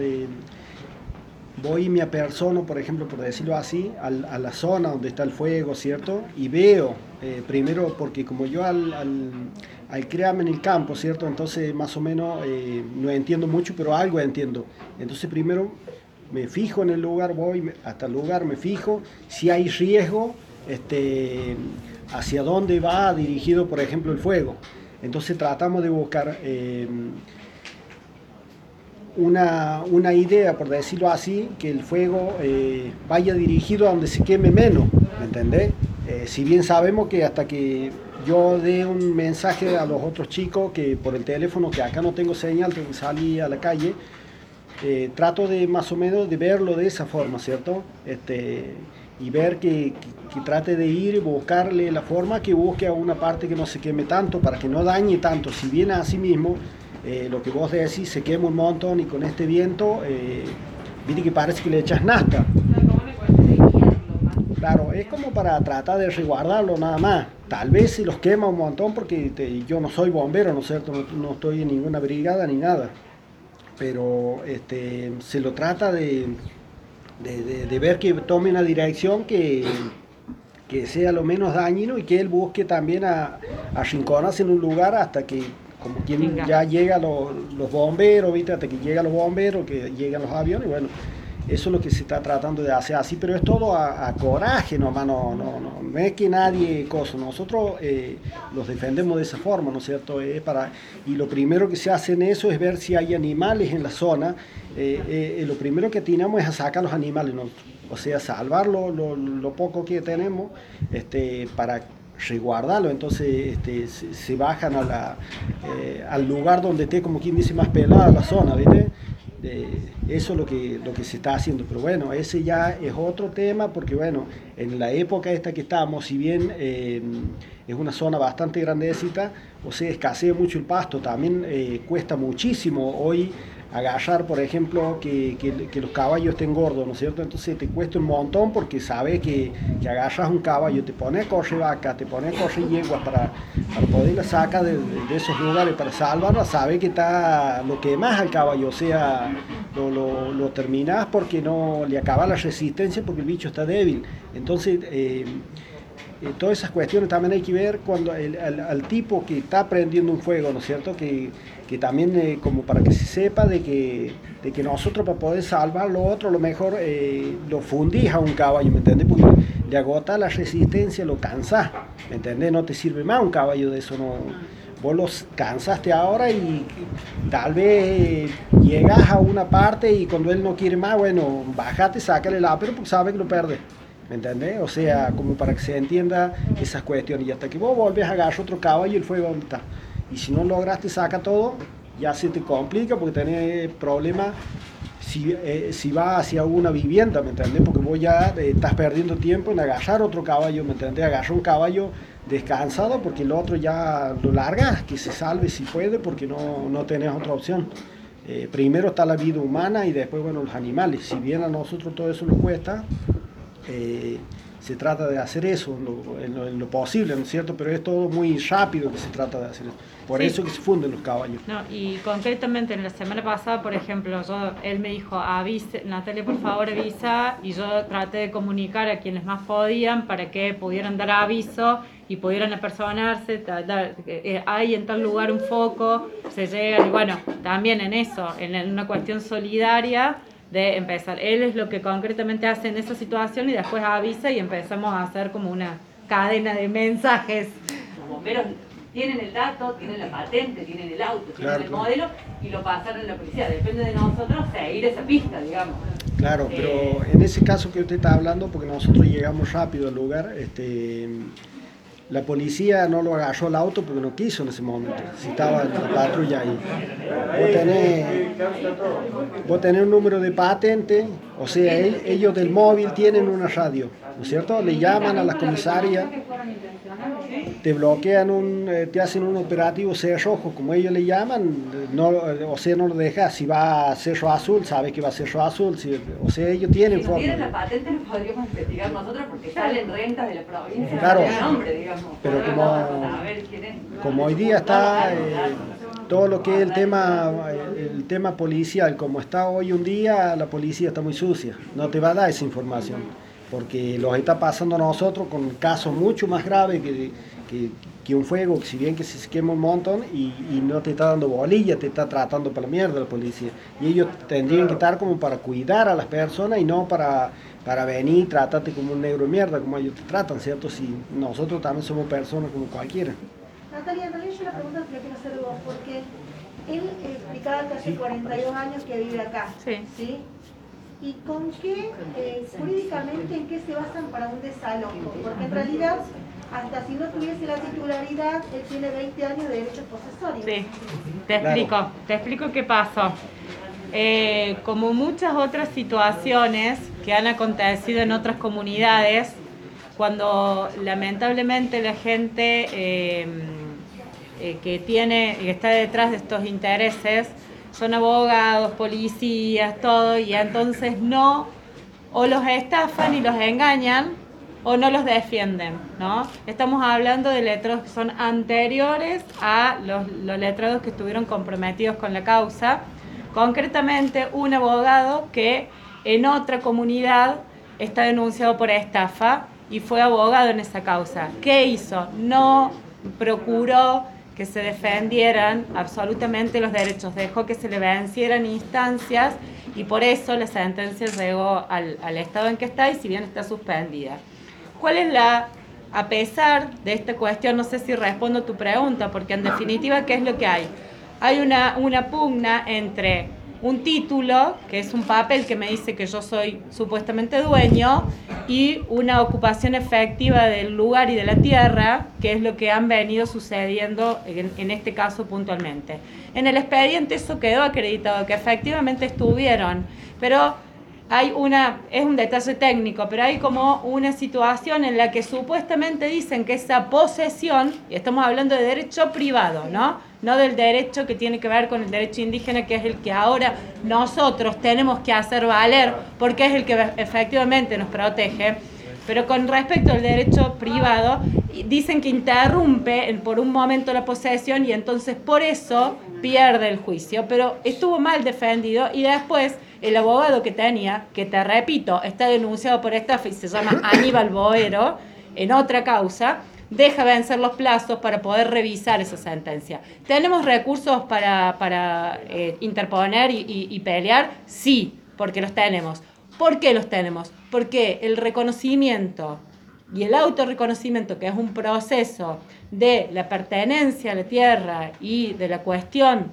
voy y me apersono, por ejemplo, por decirlo así, a la zona donde está el fuego, ¿cierto? Y veo, primero, porque como yo al criarme en el campo, ¿cierto? Entonces más o menos no entiendo mucho, pero algo entiendo. Entonces primero me fijo en el lugar, voy hasta el lugar, me fijo, si hay riesgo, hacia dónde va dirigido, por ejemplo, el fuego. Entonces tratamos de buscar una idea, por decirlo así, que el fuego vaya dirigido a donde se queme menos, ¿me entendés? Si bien sabemos que hasta que yo dé un mensaje a los otros chicos que por el teléfono, que acá no tengo señal, tengo que salir a la calle, trato de más o menos de verlo de esa forma, ¿cierto? Y ver que trate de ir y buscarle la forma que busque a una parte que no se queme tanto, para que no dañe tanto. Si bien así mismo, lo que vos decís, se quema un montón y con este viento, viste que parece que le echas nafta. Claro, es como para tratar de resguardarlo nada más. Tal vez si los quema un montón, porque yo no soy bombero, ¿no es cierto? No estoy en ninguna brigada ni nada. Pero se lo trata de ver que tome una dirección que sea lo menos dañino, y que él busque también arrinconarse en un lugar hasta que, como quien ya llega los bomberos, ¿viste? Hasta que llegan los bomberos, que llegan los aviones, bueno, eso es lo que se está tratando de hacer así, pero es todo a coraje nomás, no es que nadie cosa, nosotros los defendemos de esa forma, ¿no es cierto? Y lo primero que se hace en eso es ver si hay animales en la zona. Lo primero que atinamos es a sacar los animales, ¿no? O sea, salvar lo poco que tenemos para resguardarlo. Entonces se bajan al lugar donde esté, como quien dice, más pelada la zona, ¿viste? Eso es lo que se está haciendo, pero bueno, ese ya es otro tema, porque bueno, en la época esta que estamos, si bien es una zona bastante grandecita, o sea, escasea mucho el pasto, también cuesta muchísimo hoy agarrar, por ejemplo, que los caballos estén gordos, ¿no es cierto? Entonces te cuesta un montón, porque sabes que agarras un caballo, te pones a correr vaca, te pones a correr yeguas para poderla sacar de esos lugares, para salvarla, sabes que está lo quemas al caballo, o sea, lo terminás porque no le acaba la resistencia, porque el bicho está débil. Entonces, todas esas cuestiones también hay que ver cuando al tipo que está prendiendo un fuego, ¿no es cierto? Que también como para que se sepa de que nosotros, para poder salvar lo otro, lo mejor lo fundís a un caballo, ¿me entendés? Porque le agota la resistencia, lo cansás, ¿me entendés? No te sirve más un caballo de eso, no. Vos los cansaste ahora y tal vez llegas a una parte y cuando él no quiere más, bueno, bájate, sácale el apero porque sabe que lo perde. ¿Me entendés? O sea, como para que se entienda esas cuestiones. Y hasta que vos volvés a agarrar otro caballo, el fuego ¿dónde está? Y si no lograste saca todo, ya se te complica porque tenés problemas si vas hacia una vivienda, ¿me entendés? Porque vos ya estás perdiendo tiempo en agarrar otro caballo, ¿me entendés? Agarrar un caballo descansado porque el otro ya lo largas, que se salve si puede, porque no tenés otra opción. Primero está la vida humana y después, bueno, los animales. Si bien a nosotros todo eso nos cuesta, se trata de hacer eso en lo posible, ¿no es cierto? Pero es todo muy rápido que se trata de hacer eso. Por eso que se funden los caballos. No, y concretamente en la semana pasada, por ejemplo, él me dijo, avise, Natalia, por favor avisa, y yo traté de comunicar a quienes más podían para que pudieran dar aviso y pudieran apersonarse, hay en tal lugar un foco, se llegan, y bueno, también en eso, en una cuestión solidaria, de empezar. Él es lo que concretamente hace en esa situación y después avisa y empezamos a hacer como una cadena de mensajes. Los bomberos tienen el dato, tienen la patente, tienen el auto, tienen el modelo y lo pasaron a la policía. Depende de nosotros seguir esa pista, digamos. Claro, pero en ese caso que usted está hablando, porque nosotros llegamos rápido al lugar, la policía no lo agarró el auto porque no quiso en ese momento, si estaba en la patrulla ahí. Vos tenés un número de patente, o sea, ellos del móvil tienen una radio, ¿no es cierto? Le llaman a la comisaria, te bloquean, te hacen un operativo cerrojo, como ellos le llaman, o sea, no lo dejas, si va a Cerro Azul, sabes que va a Cerro Azul, o sea, ellos tienen forma. Si no tienen la patente, lo podríamos investigar nosotros porque salen rentas de la provincia, claro, el nombre, digamos. Pero como hoy día está todo lo que es el tema policial, como está hoy un día, la policía está muy sucia, no te va a dar esa información, porque los está pasando a nosotros con casos mucho más graves que un fuego, que si bien que se quema un montón y no te está dando bolilla, te está tratando para la mierda la policía. Y ellos tendrían que estar como para cuidar a las personas y no para venir y tratarte como un negro de mierda, como ellos te tratan, ¿cierto? Si nosotros también somos personas como cualquiera. Natalia, en realidad yo la pregunta que le quiero hacer vos, porque él explicaba que hace 42 años que vive acá, ¿sí? ¿Y con qué, jurídicamente, en qué se basan para un desalojo? Porque en realidad, hasta si no tuviese la titularidad, él tiene 20 años de derechos posesorios. Sí, te explico qué pasó. Como muchas otras situaciones que han acontecido en otras comunidades, cuando lamentablemente la gente que está detrás de estos intereses son abogados, policías, todo, y entonces o los estafan y los engañan o no los defienden, ¿no? Estamos hablando de letrados que son anteriores a los letrados que estuvieron comprometidos con la causa. Concretamente, un abogado que en otra comunidad está denunciado por estafa y fue abogado en esa causa. ¿Qué hizo? No procuró que se defendieran absolutamente los derechos, dejó que se le vencieran instancias y por eso la sentencia llegó al estado en que está y si bien está suspendida. ¿Cuál es a pesar de esta cuestión, no sé si respondo a tu pregunta, porque en definitiva, ¿qué es lo que hay? Hay una pugna entre un título, que es un papel que me dice que yo soy supuestamente dueño, y una ocupación efectiva del lugar y de la tierra, que es lo que han venido sucediendo en este caso puntualmente. En el expediente eso quedó acreditado, que efectivamente estuvieron, pero es un detalle técnico, pero hay como una situación en la que supuestamente dicen que esa posesión, y estamos hablando de derecho privado, no del derecho que tiene que ver con el derecho indígena, que es el que ahora nosotros tenemos que hacer valer, porque es el que efectivamente nos protege. Pero con respecto al derecho privado, dicen que interrumpe por un momento la posesión y entonces por eso pierde el juicio, pero estuvo mal defendido y después el abogado que tenía, que te repito, está denunciado por estafa y se llama Aníbal Boero, en otra causa, deja vencer los plazos para poder revisar esa sentencia. ¿Tenemos recursos para interponer y pelear? Sí, porque los tenemos. ¿Por qué los tenemos? Porque el reconocimiento y el autorreconocimiento, que es un proceso de la pertenencia a la tierra y de la cuestión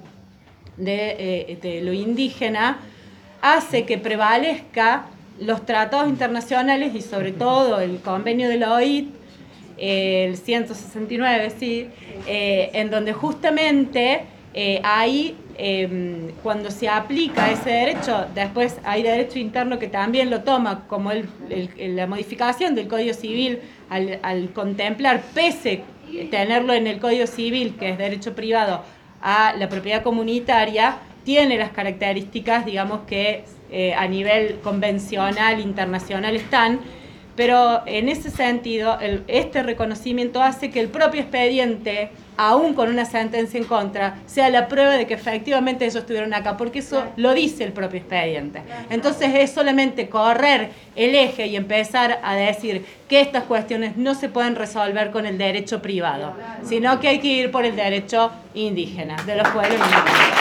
de lo indígena, hace que prevalezca los tratados internacionales y sobre todo el convenio de la OIT, el 169, sí, en donde justamente ahí cuando se aplica ese derecho, después hay derecho interno que también lo toma, como la modificación del Código Civil al contemplar, pese a tenerlo en el Código Civil, que es derecho privado, a la propiedad comunitaria, tiene las características, digamos, que a nivel convencional, internacional están, pero en ese sentido, este reconocimiento hace que el propio expediente, aún con una sentencia en contra, sea la prueba de que efectivamente ellos estuvieron acá, porque eso lo dice el propio expediente. Entonces es solamente correr el eje y empezar a decir que estas cuestiones no se pueden resolver con el derecho privado, sino que hay que ir por el derecho indígena, de los pueblos indígenas.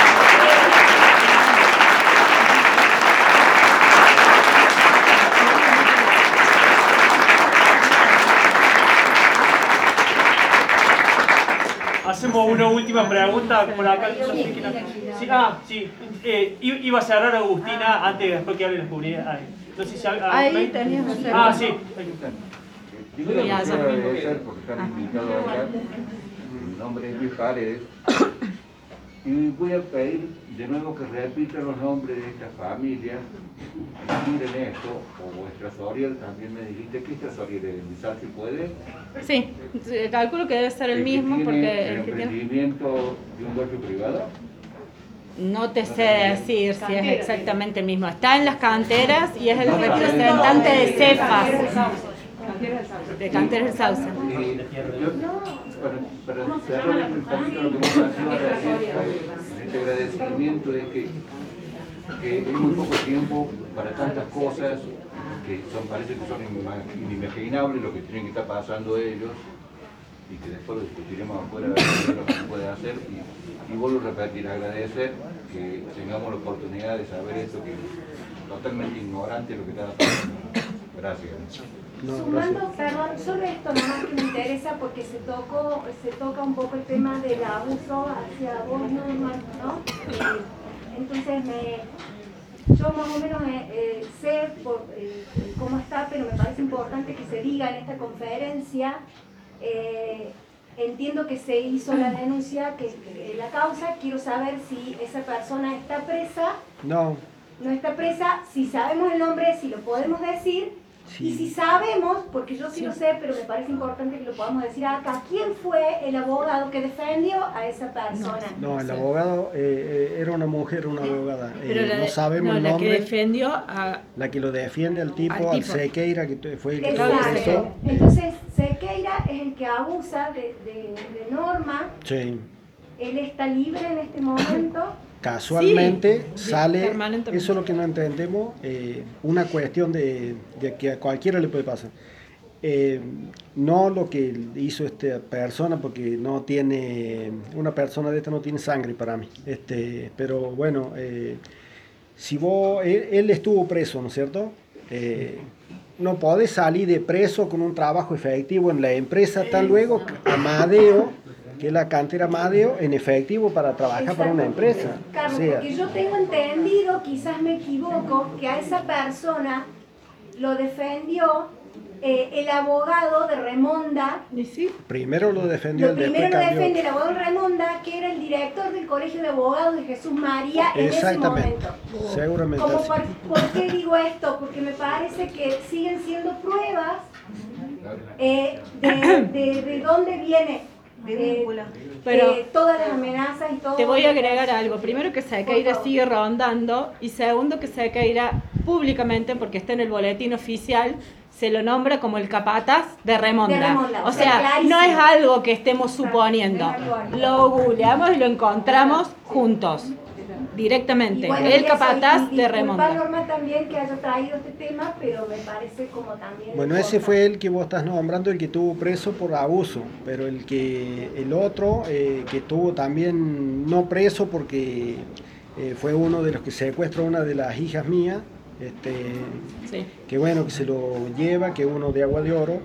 Hacemos una última pregunta por acá. Sí, iba a cerrar Agustina antes, después que hable la comunidad. No sé si ahí teníamos. Sí. Yo quiero agradecer porque están invitados acá. Mi nombre es Luis Paredes. Y voy a pedir de nuevo que repitan los nombres de estas familias. Miren esto, o vuestra Soriel, también me dijiste que esta Soriel es Mizal, ¿se puede? Sí, calculo que debe ser el mismo porque el emprendimiento de un golpe privado. No te sé decir si es exactamente el mismo. Está en las canteras y es el representante de Cefas. De Canteras del Sauce. Para cerrar un poquito lo que vos hacías en este agradecimiento es que es muy poco tiempo para tantas cosas que parece que son inimaginables lo que tienen que estar pasando ellos y que después lo discutiremos afuera a ver lo que se puede hacer y vuelvo a repetir, agradecer que tengamos la oportunidad de saber esto que es totalmente ignorante lo que está pasando. Gracias. Sumando, perdón, solo esto nomás que me interesa porque se toca un poco el tema del abuso hacia vos, ¿no? Entonces yo más o menos sé cómo está, pero me parece importante que se diga en esta conferencia. Entiendo que se hizo la denuncia, que la causa, quiero saber si esa persona está presa. No está presa, si sabemos el nombre, si lo podemos decir. Sí. Y si sabemos, porque yo sí lo sé, pero me parece importante que lo podamos decir acá, ¿quién fue el abogado que defendió a esa persona? No, el abogado era una mujer, una abogada. No sabemos el nombre. La que defendió a... La que lo defiende al tipo. Al Sequeira, que fue el que lo preso. Entonces, Sequeira es el que abusa de Norma. Sí. Él está libre en este momento. Casualmente sale, eso es lo que no entendemos, una cuestión de que a cualquiera le puede pasar. No lo que hizo esta persona, porque no tiene, una persona de esta no tiene sangre para mí. Pero bueno, si él estuvo preso, ¿no es cierto? No podés salir de preso con un trabajo efectivo en la empresa, tan luego Amadeo que es la cantera Madeo en efectivo para trabajar para una empresa. Carlos, O sea, porque yo tengo entendido, quizás me equivoco, que a esa persona lo defendió el abogado de Remonda. primero lo defendió, Primero después lo cambió. defiende el abogado de Remonda, que era el director del Colegio de Abogados de Jesús María en ese Exactamente, momento. seguramente Como así. ¿Por qué digo esto? Porque me parece que siguen siendo pruebas de dónde viene Pero todas las amenazas y todo. te voy a agregar algo. Primero, que Sequeira sigue rondando, y segundo, que Sequeira públicamente, porque está en el boletín oficial, se lo nombra como el capataz de Remonda. De Remonda, O sea, clarísimo. no es algo que estemos suponiendo. Lo googleamos y lo encontramos juntos, directamente. Y bueno, El y eso, capataz y de disculpa, Remonda. Norma, también que haya traído este tema, pero me parece como también... Bueno, ese fue el que vos estás nombrando, el que tuvo preso por abuso, pero el otro que tuvo también no preso porque fue uno de los que secuestró a una de las hijas mías, que bueno, que se lo lleva, que uno de Agua de Oro,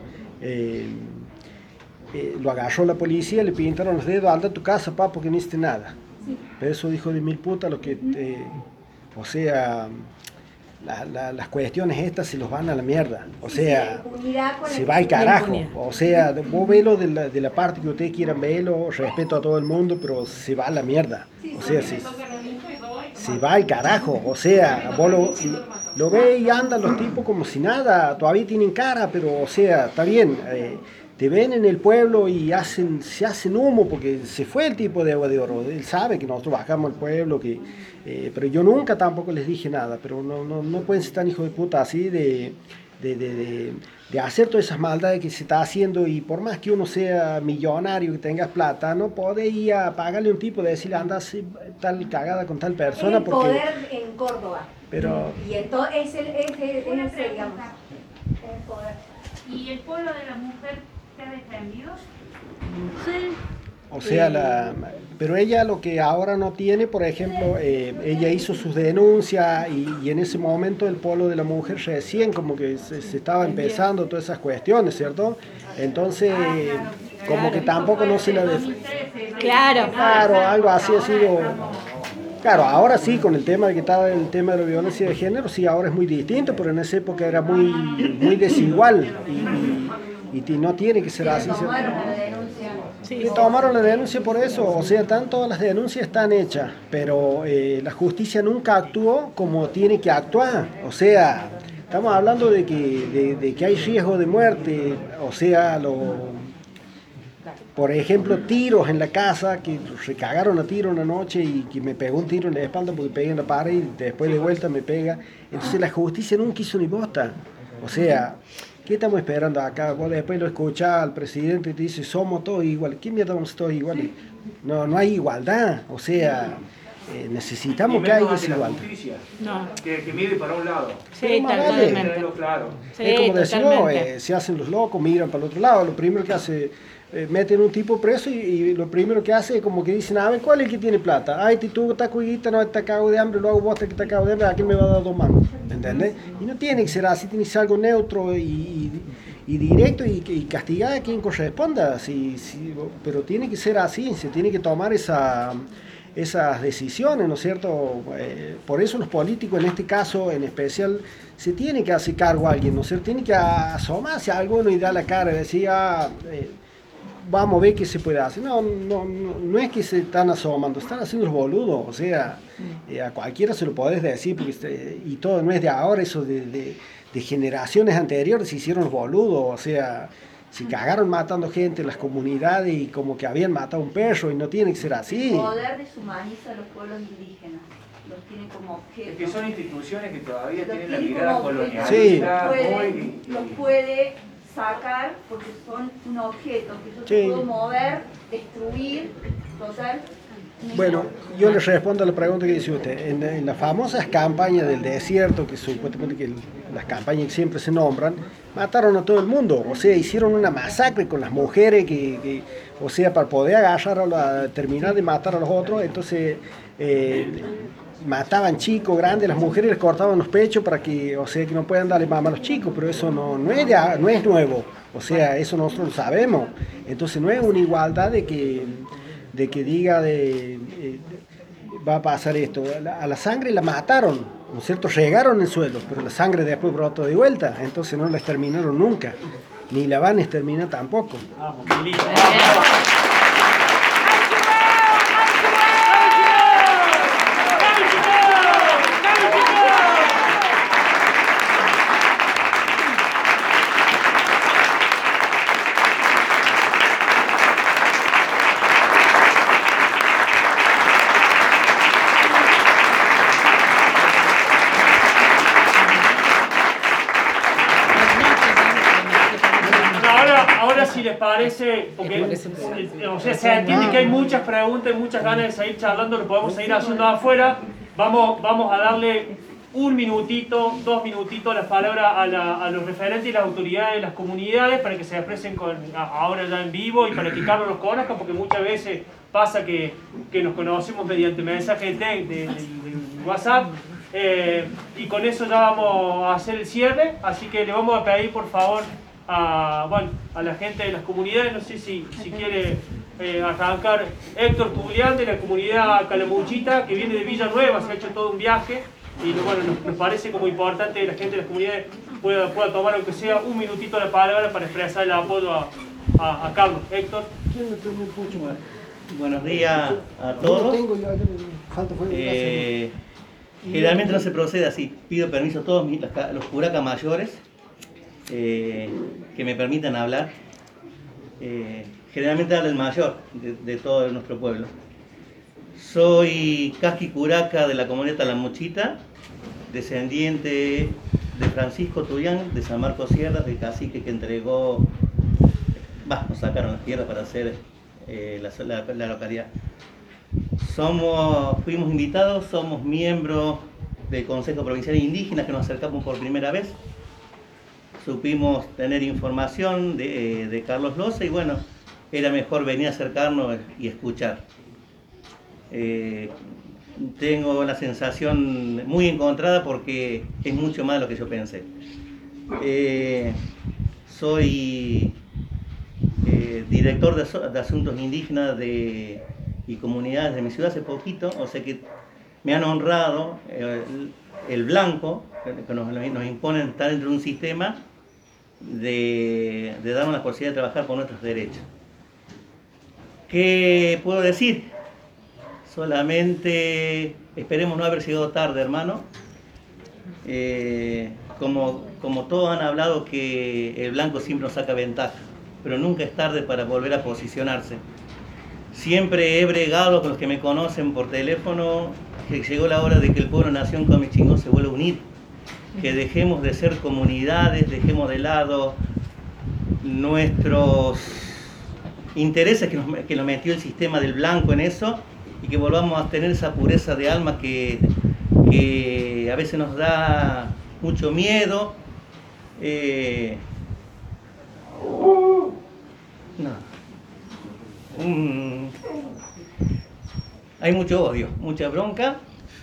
lo agarró la policía, le pintaron los dedos, anda a tu casa, papá, porque no hiciste nada. Pero eso dijo de mil putas, lo que, o sea, las cuestiones estas se los van a la mierda, o sea, se va al carajo, o sea, vos velo de la parte que ustedes quieran verlo, respeto a todo el mundo, pero se va a la mierda, o sea, se va al carajo, o sea, vos lo ves y andan los tipos como si nada, todavía tienen cara, pero, o sea, está bien, te ven en el pueblo y se hacen humo porque se fue el tipo de Agua de Oro. Él sabe que nosotros bajamos al pueblo, pero yo nunca tampoco les dije nada. Pero no pueden ser tan hijos de puta así de hacer todas esas maldades que se está haciendo. Y por más que uno sea millonario, que tengas plata, no podés ir a pagarle a un tipo de decirle anda así, tal cagada con tal persona. El porque poder en Córdoba. Pero, Y entonces es el digamos, el poder. ¿Y el pueblo de la mujer te ha defendido? Sí. o sea, pero ella lo que ahora no tiene, por ejemplo, ella hizo sus denuncias y en ese momento el polo de la mujer recién como que se estaba empezando todas esas cuestiones, ¿cierto? Entonces, como que tampoco no se la Claro, algo así ha sido. Claro, ahora sí, con el tema de que estaba el tema de la violencia de género, sí, ahora es muy distinto, pero en esa época era muy desigual y no tiene que ser así. Y tomaron la denuncia por eso, o sea, todas las denuncias están hechas, pero la justicia nunca actuó como tiene que actuar, o sea, estamos hablando de que hay riesgo de muerte, o sea, por ejemplo, tiros en la casa, que recagaron a tiro una noche y que me pegó un tiro en la espalda porque pegué en la pared y después de vuelta me pega. Entonces la justicia nunca hizo ni bosta. O sea, ¿qué estamos esperando acá? Vos después lo escuchás al presidente y te dice, somos todos iguales. ¿Qué mierda vamos todos iguales? No hay igualdad. O sea, necesitamos que haya esa igualdad. No. Que mire para un lado. Sí, totalmente. Claro. Sí, es como decimos, totalmente. se hacen los locos, miran para el otro lado. Lo primero que hace, meten un tipo preso y lo primero que hace es como que dicen, a ver, ¿cuál es el que tiene plata? Ay, tú estás cuiguita, no, te cago de hambre, luego vos te cago de hambre, ¿a quién me va a dar 2 manos? ¿Entendés? Y no tiene que ser así, tiene que ser algo neutro y directo y castigar a quien corresponda. Pero tiene que ser así, se tiene que tomar esas decisiones, ¿no es cierto? Por eso los políticos, en este caso en especial, se tiene que hacer cargo a alguien, ¿no es cierto? Tiene que asomarse a alguno y dar la cara y decir, vamos a ver qué se puede hacer. No es que se están asomando, están haciendo los boludos, o sea, a cualquiera se lo podés decir, porque, y todo no es de ahora, eso de generaciones anteriores se hicieron los boludos, o sea, se cagaron matando gente en las comunidades y como que habían matado a un perro y no tiene que ser así. El poder deshumaniza a los pueblos indígenas, los tiene como objetos. Es que son instituciones que todavía Los tienen la tiene mirada como objetos. colonialista. Los puede sacar porque son un objeto que yo Sí. puedo mover, destruir, total. Bueno, yo les respondo a la pregunta que dice usted. En las famosas campañas del desierto, que supuestamente que las campañas que siempre se nombran, mataron a todo el mundo. O sea, hicieron una masacre con las mujeres, o sea, para poder terminar de matar a los otros. Entonces, mataban chicos, grandes, las mujeres les cortaban los pechos para que, o sea, que no puedan darle mamá a los chicos, pero eso no es nuevo, o sea, eso nosotros lo sabemos. Entonces no es una igualdad de que diga va a pasar esto. A la sangre la mataron, ¿no es cierto? Regaron el suelo, pero la sangre después brotó de vuelta, entonces no la exterminaron nunca, ni la van a exterminar tampoco. Si les parece, porque o sea, se entiende que hay muchas preguntas y muchas ganas de seguir charlando, lo podemos seguir haciendo afuera. Vamos a darle 1 minutito, 2 minutitos la palabra a los referentes y las autoridades de las comunidades para que se expresen ahora ya en vivo y para que Carlos los conozca, porque muchas veces pasa que nos conocemos mediante mensajes de WhatsApp. Y con eso ya vamos a hacer el cierre, así que le vamos a pedir por favor a la gente de las comunidades, no sé si quiere arrancar Héctor Julián de la comunidad Calamuchita, que viene de Villanueva, se ha hecho todo un viaje y bueno, nos parece como importante que la gente de las comunidades pueda tomar aunque sea 1 minutito la palabra para expresar el apoyo a Carlos. Héctor. Buenos días a todos. Generalmente no se procede así, pido permiso a todos los curacas mayores que me permitan hablar. Generalmente habla el mayor de todo nuestro pueblo. Soy casqui curaca de la comunidad Calamuchita, descendiente de Francisco Tuyán, de San Marcos Sierras, del cacique que entregó, nos sacaron las tierras para hacer la localidad. Fuimos invitados, somos miembros del Consejo Provincial Indígena que nos acercamos por primera vez. Supimos tener información de Carlos Loza y bueno, era mejor venir a acercarnos y escuchar. Tengo la sensación muy encontrada porque es mucho más de lo que yo pensé. Soy director de Asuntos Indígenas y Comunidades de mi ciudad hace poquito, o sea que me han honrado el blanco, que nos imponen estar dentro de un sistema de darnos la posibilidad de trabajar por nuestros derechos. ¿Qué puedo decir? Solamente esperemos no haber llegado tarde, hermano. Como todos han hablado que el blanco siempre nos saca ventaja, pero nunca es tarde para volver a posicionarse. Siempre he bregado con los que me conocen por teléfono que llegó la hora de que el pueblo nación Comichingó se vuelva a unir, que dejemos de ser comunidades, dejemos de lado nuestros intereses que nos metió el sistema del blanco en eso y que volvamos a tener esa pureza de alma que a veces nos da mucho miedo. Hay mucho odio, mucha bronca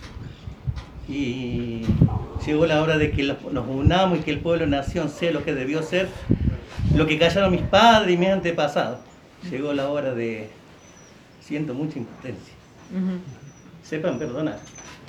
y llegó la hora de que nos unamos y que el pueblo nación sea lo que debió ser, lo que callaron mis padres y mis antepasados. Llegó la hora de... Siento mucha impotencia. Sepan perdonar.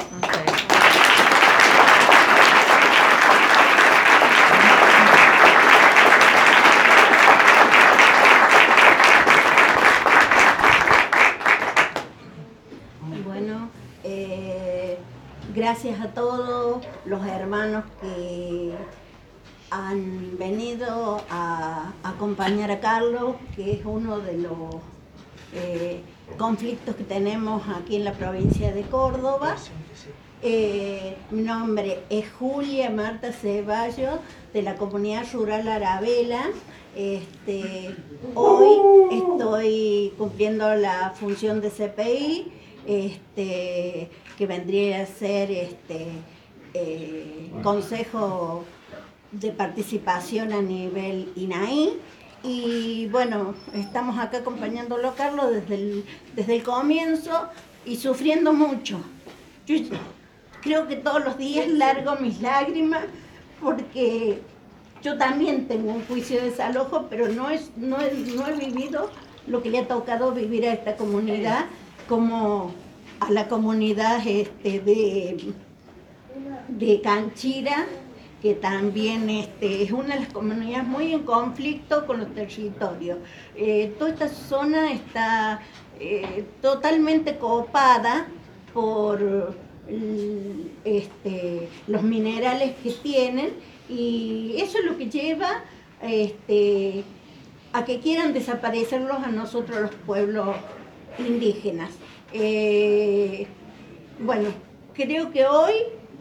Bueno, gracias a todos los hermanos que han venido a acompañar a Carlos, que es uno de los conflictos que tenemos aquí en la provincia de Córdoba. Mi nombre es Julia Marta Ceballos, de la comunidad rural Arabela. Hoy estoy cumpliendo la función de CPI, que vendría a ser Consejo de Participación a nivel INAI. Y bueno, estamos acá acompañándolo a Carlos desde el comienzo y sufriendo mucho. creo que todos los días largo mis lágrimas porque yo también tengo un juicio de desalojo, pero no he vivido lo que le ha tocado vivir a esta comunidad, como a la comunidad de Canchira, que también es una de las comunidades muy en conflicto con los territorios. Toda esta zona está totalmente copada por los minerales que tienen, y eso es lo que lleva a que quieran desaparecerlos a nosotros los pueblos indígenas. Bueno, creo que hoy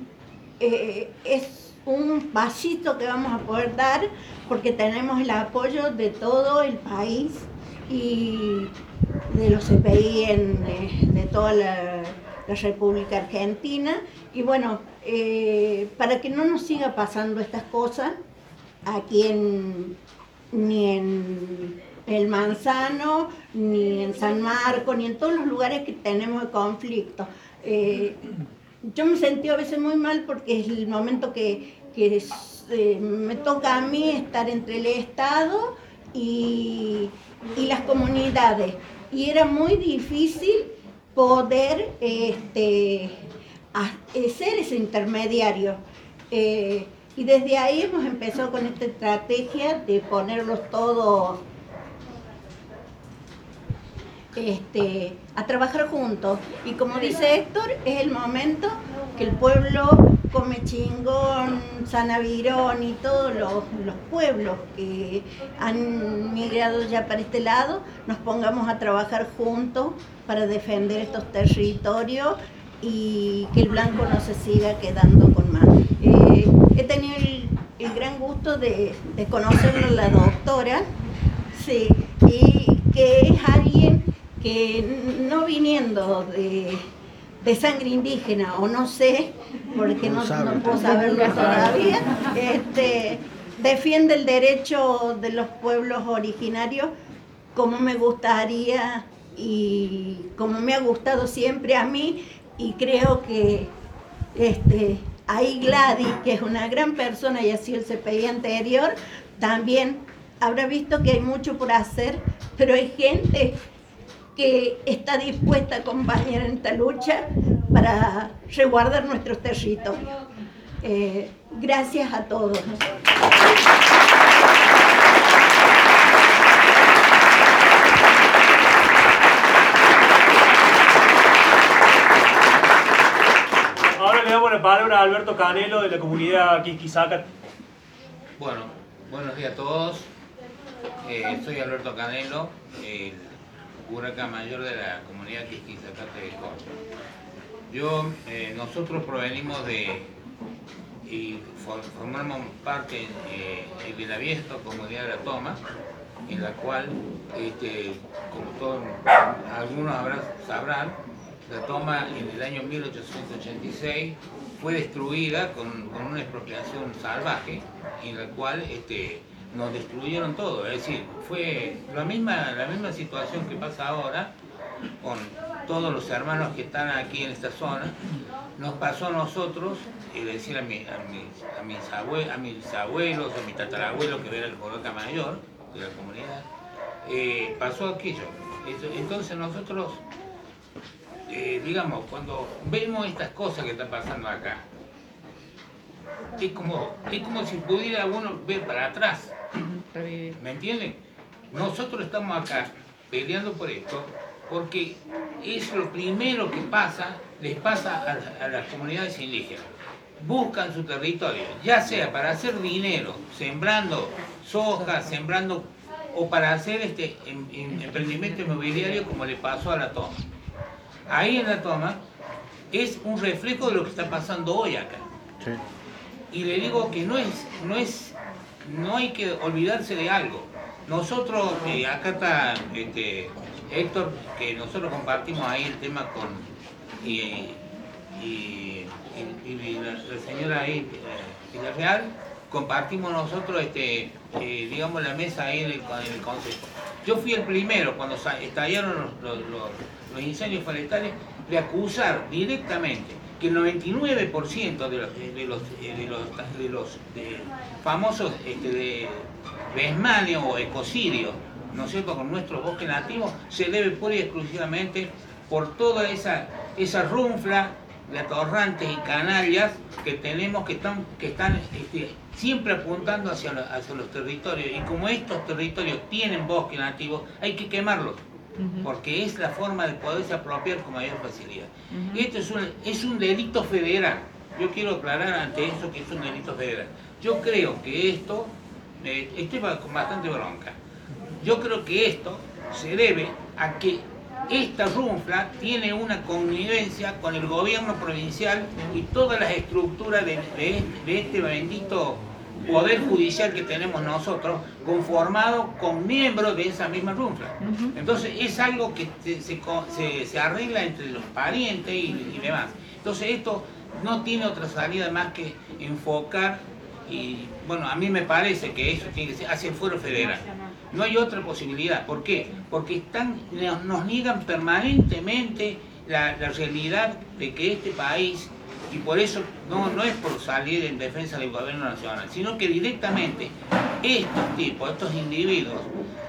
es un pasito que vamos a poder dar porque tenemos el apoyo de todo el país y de los CPI de toda la República Argentina. Y bueno, para que no nos siga pasando estas cosas aquí ni en El Manzano, ni en San Marcos, ni en todos los lugares que tenemos de conflicto. Yo me sentí a veces muy mal porque es el momento que me toca a mí estar entre el Estado y las comunidades. Y era muy difícil poder ser ese intermediario. Y desde ahí hemos empezado con esta estrategia de ponerlos todos a trabajar juntos. Y como dice Héctor, es el momento que el pueblo Comechingón, Sanavirón y todos los pueblos que han migrado ya para este lado, nos pongamos a trabajar juntos para defender estos territorios y que el blanco no se siga quedando con más. He tenido el gran gusto de conocerlo a la doctora, sí, y que es alguien que no viniendo de sangre indígena, o no sé, porque no puedo saberlo todavía, defiende el derecho de los pueblos originarios como me gustaría y como me ha gustado siempre a mí, y creo que ahí Gladys, que es una gran persona y ha sido el CPI anterior, también habrá visto que hay mucho por hacer, pero hay gente que está dispuesta a acompañar en esta lucha para resguardar nuestros territorios. Gracias a todos. Ahora le damos la palabra a Alberto Canelo de la comunidad Quisquisaca. Bueno, buenos días a todos. Soy Alberto Canelo, el curaca mayor de la comunidad Quisquizacate de Córdoba. Nosotros provenimos y formamos parte en Belaviesto, comunidad de La Toma, en la cual, como algunos sabrán, La Toma en el año 1886 fue destruida con una expropiación salvaje, en la cual nos destruyeron todo. Es decir, fue la misma situación que pasa ahora con todos los hermanos que están aquí en esta zona. Nos pasó a nosotros, es decir, a mis abuelos, a mi tatarabuelo, que era el curaca mayor de la comunidad, pasó aquello. Entonces nosotros, digamos, cuando vemos estas cosas que están pasando acá, es como si pudiera uno ver para atrás. ¿Me entienden? Nosotros estamos acá peleando por esto porque es lo primero que les pasa a las comunidades indígenas. Buscan su territorio, ya sea para hacer dinero, sembrando soja, o para hacer emprendimiento inmobiliario, como le pasó a La Toma. Ahí en La Toma es un reflejo de lo que está pasando hoy acá. Sí. Y le digo que no hay que olvidarse de algo. Nosotros, acá está Héctor, que nosotros compartimos ahí el tema con la señora ahí, Villarreal, compartimos nosotros digamos la mesa ahí en el consejo. Yo fui el primero cuando estallaron los incendios forestales de acusar directamente que el 99% de los famosos desmanes o ecocidios, ¿no es cierto?, con nuestros bosques nativos, se debe pura y exclusivamente por toda esa runfla de atorrantes y canallas que tenemos que están siempre apuntando hacia los territorios. Y como estos territorios tienen bosques nativos, hay que quemarlos, porque es la forma de poderse apropiar con mayor facilidad. Esto es un delito federal. Yo quiero aclarar ante eso que es un delito federal. Yo creo que esto, estoy con bastante bronca, yo creo que esto se debe a que esta runfla tiene una connivencia con el gobierno provincial y todas las estructuras de este bendito poder judicial que tenemos nosotros, conformado con miembros de esa misma runfla. Entonces es algo que se arregla entre los parientes y demás. Entonces esto no tiene otra salida más que enfocar, y bueno, a mí me parece que eso tiene que ser hacia el fuero federal. No hay otra posibilidad. ¿Por qué? Porque nos niegan permanentemente la realidad de que este país, y por eso no es por salir en defensa del gobierno nacional, sino que directamente estos tipos, estos individuos,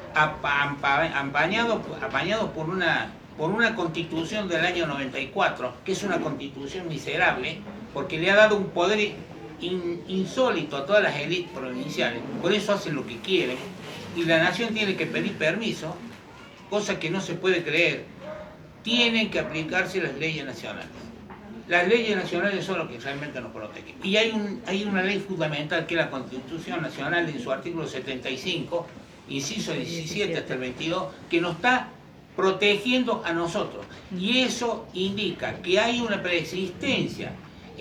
apañados por una constitución del año 94, que es una constitución miserable, porque le ha dado un poder insólito a todas las élites provinciales, por eso hacen lo que quieren, y la nación tiene que pedir permiso, cosa que no se puede creer. Tienen que aplicarse las leyes nacionales. Las leyes nacionales son lo que realmente nos protegen. Y hay una ley fundamental que es la Constitución Nacional en su artículo 75, inciso 17 hasta el 22, que nos está protegiendo a nosotros. Y eso indica que hay una preexistencia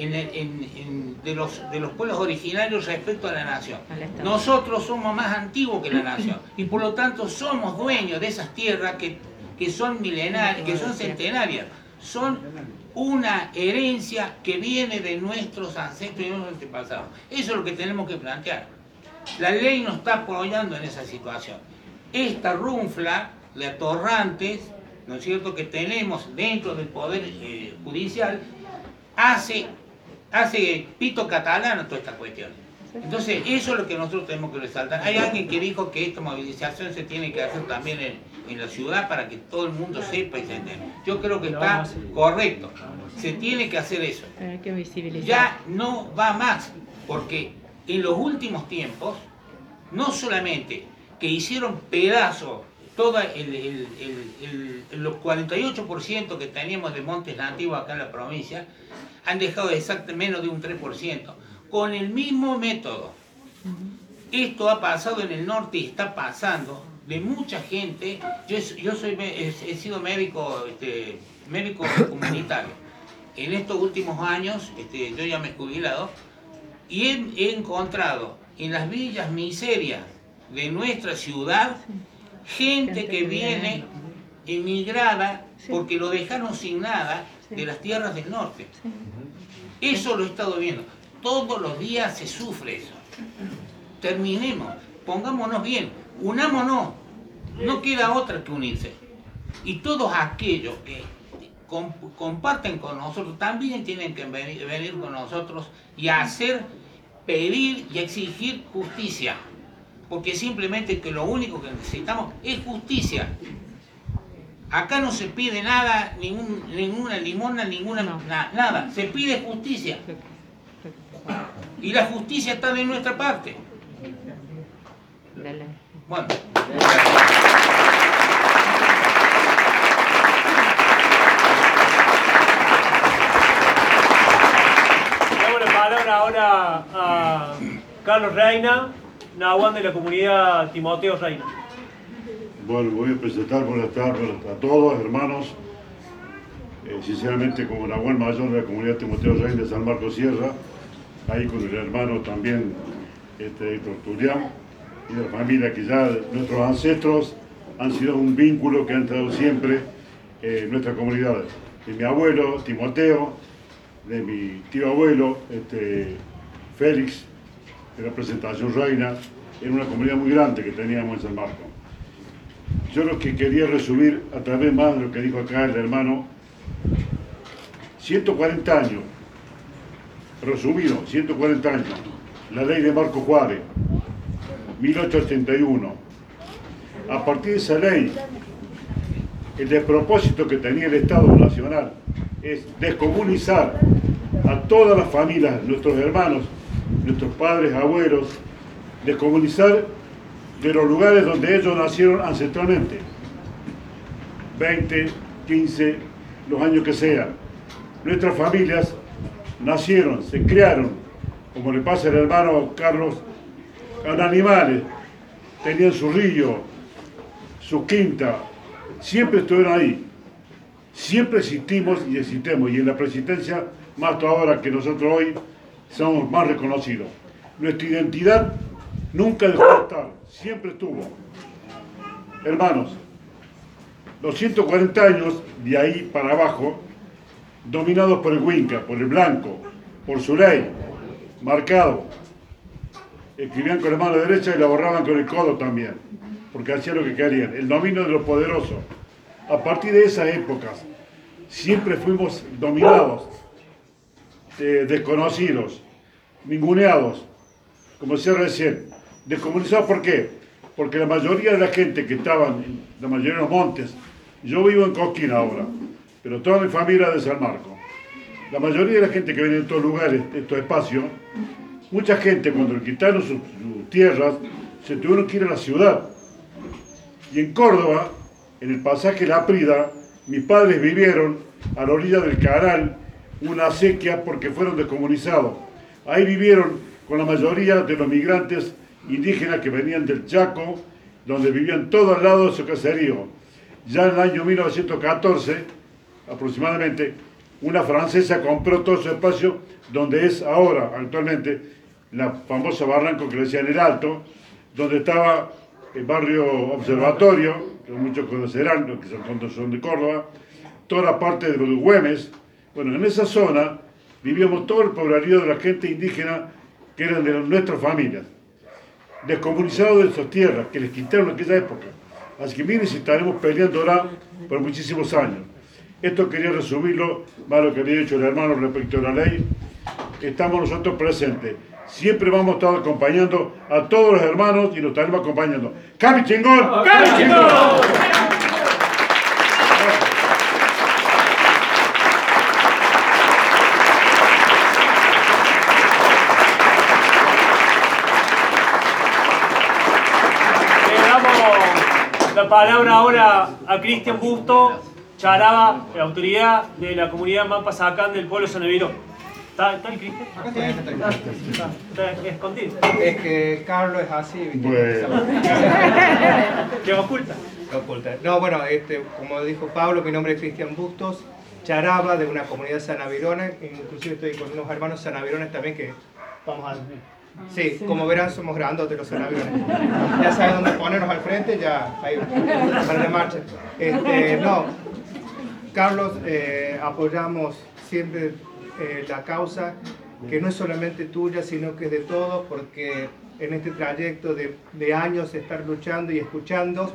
de los pueblos originarios respecto a la nación. Nosotros somos más antiguos que la nación y por lo tanto somos dueños de esas tierras que son milenarias, que son centenarias. Son una herencia que viene de nuestros ancestros y nuestros antepasados. Eso es lo que tenemos que plantear. La ley nos está apoyando en esa situación. Esta runfla de atorrantes, ¿no es cierto?, que tenemos dentro del Poder Judicial, hace pito catalán a toda esta cuestión. Entonces, eso es lo que nosotros tenemos que resaltar. Hay alguien que dijo que esta movilización se tiene que hacer también en la ciudad para que todo el mundo sepa y se entienda. Yo creo que está correcto. Se tiene que hacer eso. Hay que visibilizar. Ya no va más, porque en los últimos tiempos, no solamente que hicieron pedazos todo los 48% que teníamos de montes nativos acá en la provincia, han dejado exactamente menos de un 3%, con el mismo método. Esto ha pasado en el norte y está pasando de mucha gente. Yo he sido médico comunitario. En estos últimos años, yo ya me he jubilado, y he encontrado en las villas miserias de nuestra ciudad gente que viene emigrada porque lo dejaron sin nada de las tierras del norte. Eso lo he estado viendo. Todos los días se sufre eso. Terminemos, pongámonos bien, unámonos, no queda otra que unirse. Y todos aquellos que comparten con nosotros también tienen que venir con nosotros y pedir y exigir justicia. Porque simplemente que lo único que necesitamos es justicia. Acá no se pide nada, ninguna limona, nada. Se pide justicia. Y la justicia está de nuestra parte. Bueno. Damos la palabra ahora a Carlos Reina, Nahuán de la comunidad Timoteo Reina. Bueno, voy a presentar, buenas tardes a todos, hermanos. Sinceramente, como Nahuán mayor de la comunidad Timoteo Reina de San Marcos Sierra, ahí con el hermano también Héctor Julián, y la familia que ya nuestros ancestros han sido un vínculo que han estado siempre en nuestra comunidad. De mi abuelo Timoteo, de mi tío abuelo Félix, de la presentación Reina, en una comunidad muy grande que teníamos en San Marcos. Yo lo que quería resumir a través más de lo que dijo acá el hermano, 140 años resumido, 140 años, la ley de Marco Juárez, 1881. A partir de esa ley, el despropósito que tenía el Estado Nacional es descomunizar a todas las familias, nuestros hermanos, nuestros padres, abuelos, descomunizar de los lugares donde ellos nacieron ancestralmente, 20, 15, los años que sean. Nuestras familias nacieron, se criaron, como le pasa al hermano Carlos, con animales, tenían su río, su quinta, siempre estuvieron ahí, siempre existimos y existimos, y en la Presidencia, más ahora que nosotros hoy, somos más reconocidos. Nuestra identidad nunca dejó de estar, siempre estuvo. Hermanos, los 140 años de ahí para abajo, dominados por el Huinca, por el blanco, por su ley, marcado. Escribían con la mano derecha y la borraban con el codo también, porque hacían lo que querían. El dominio de los poderosos. A partir de esas épocas, siempre fuimos dominados, desconocidos, ninguneados, como decía recién. Descomunizados, ¿por qué? Porque la mayoría de la gente que estaban, la mayoría de los montes, yo vivo en Cosquín ahora, pero toda mi familia es de San Marcos. La mayoría de la gente que viene de estos lugares, de estos espacios, mucha gente cuando le quitaron sus tierras, se tuvieron que ir a la ciudad. Y en Córdoba, en el pasaje La Prida, mis padres vivieron a la orilla del Caral, una sequía porque fueron descomunizados. Ahí vivieron con la mayoría de los migrantes indígenas que venían del Chaco, donde vivían todos al lado de su caserío. Ya en el año 1914, aproximadamente, una francesa compró todo su espacio donde es ahora, actualmente, la famosa Barranco que le decían El Alto, donde estaba el barrio Observatorio, que muchos conocerán, los que son de Córdoba, toda la parte de los Güemes. Bueno, en esa zona vivíamos todo el poblarío de la gente indígena que eran de nuestras familias, descomunizados de sus tierras, que les quitaron en aquella época. Así que miren si estaremos peleando ahora por muchísimos años. Esto quería resumirlo, más lo que había dicho el hermano respecto a la ley. Estamos nosotros presentes. Siempre vamos a estar acompañando a todos los hermanos y nos estaremos acompañando. ¡Cami chingón! ¡Cami chingón! La palabra ahora a Cristian Busto Charaba, la autoridad de la comunidad Mapa Sacán del pueblo Soneviro. ¿Está el Cristian? Está escondido. Es que Carlos es así. Bueno. ¿Qué oculta? Oculta. No, bueno, como dijo Pablo, mi nombre es Cristian Bustos Charaba, de una comunidad sanavirona. Inclusive estoy con unos hermanos sanavirones también que vamos a... Sí, como verán somos grandotes los sanavirones. Ya saben dónde ponernos al frente, ya ahí para la marcha. No, Carlos, apoyamos siempre la causa, que no es solamente tuya, sino que es de todos, porque en este trayecto de años estar luchando y escuchando,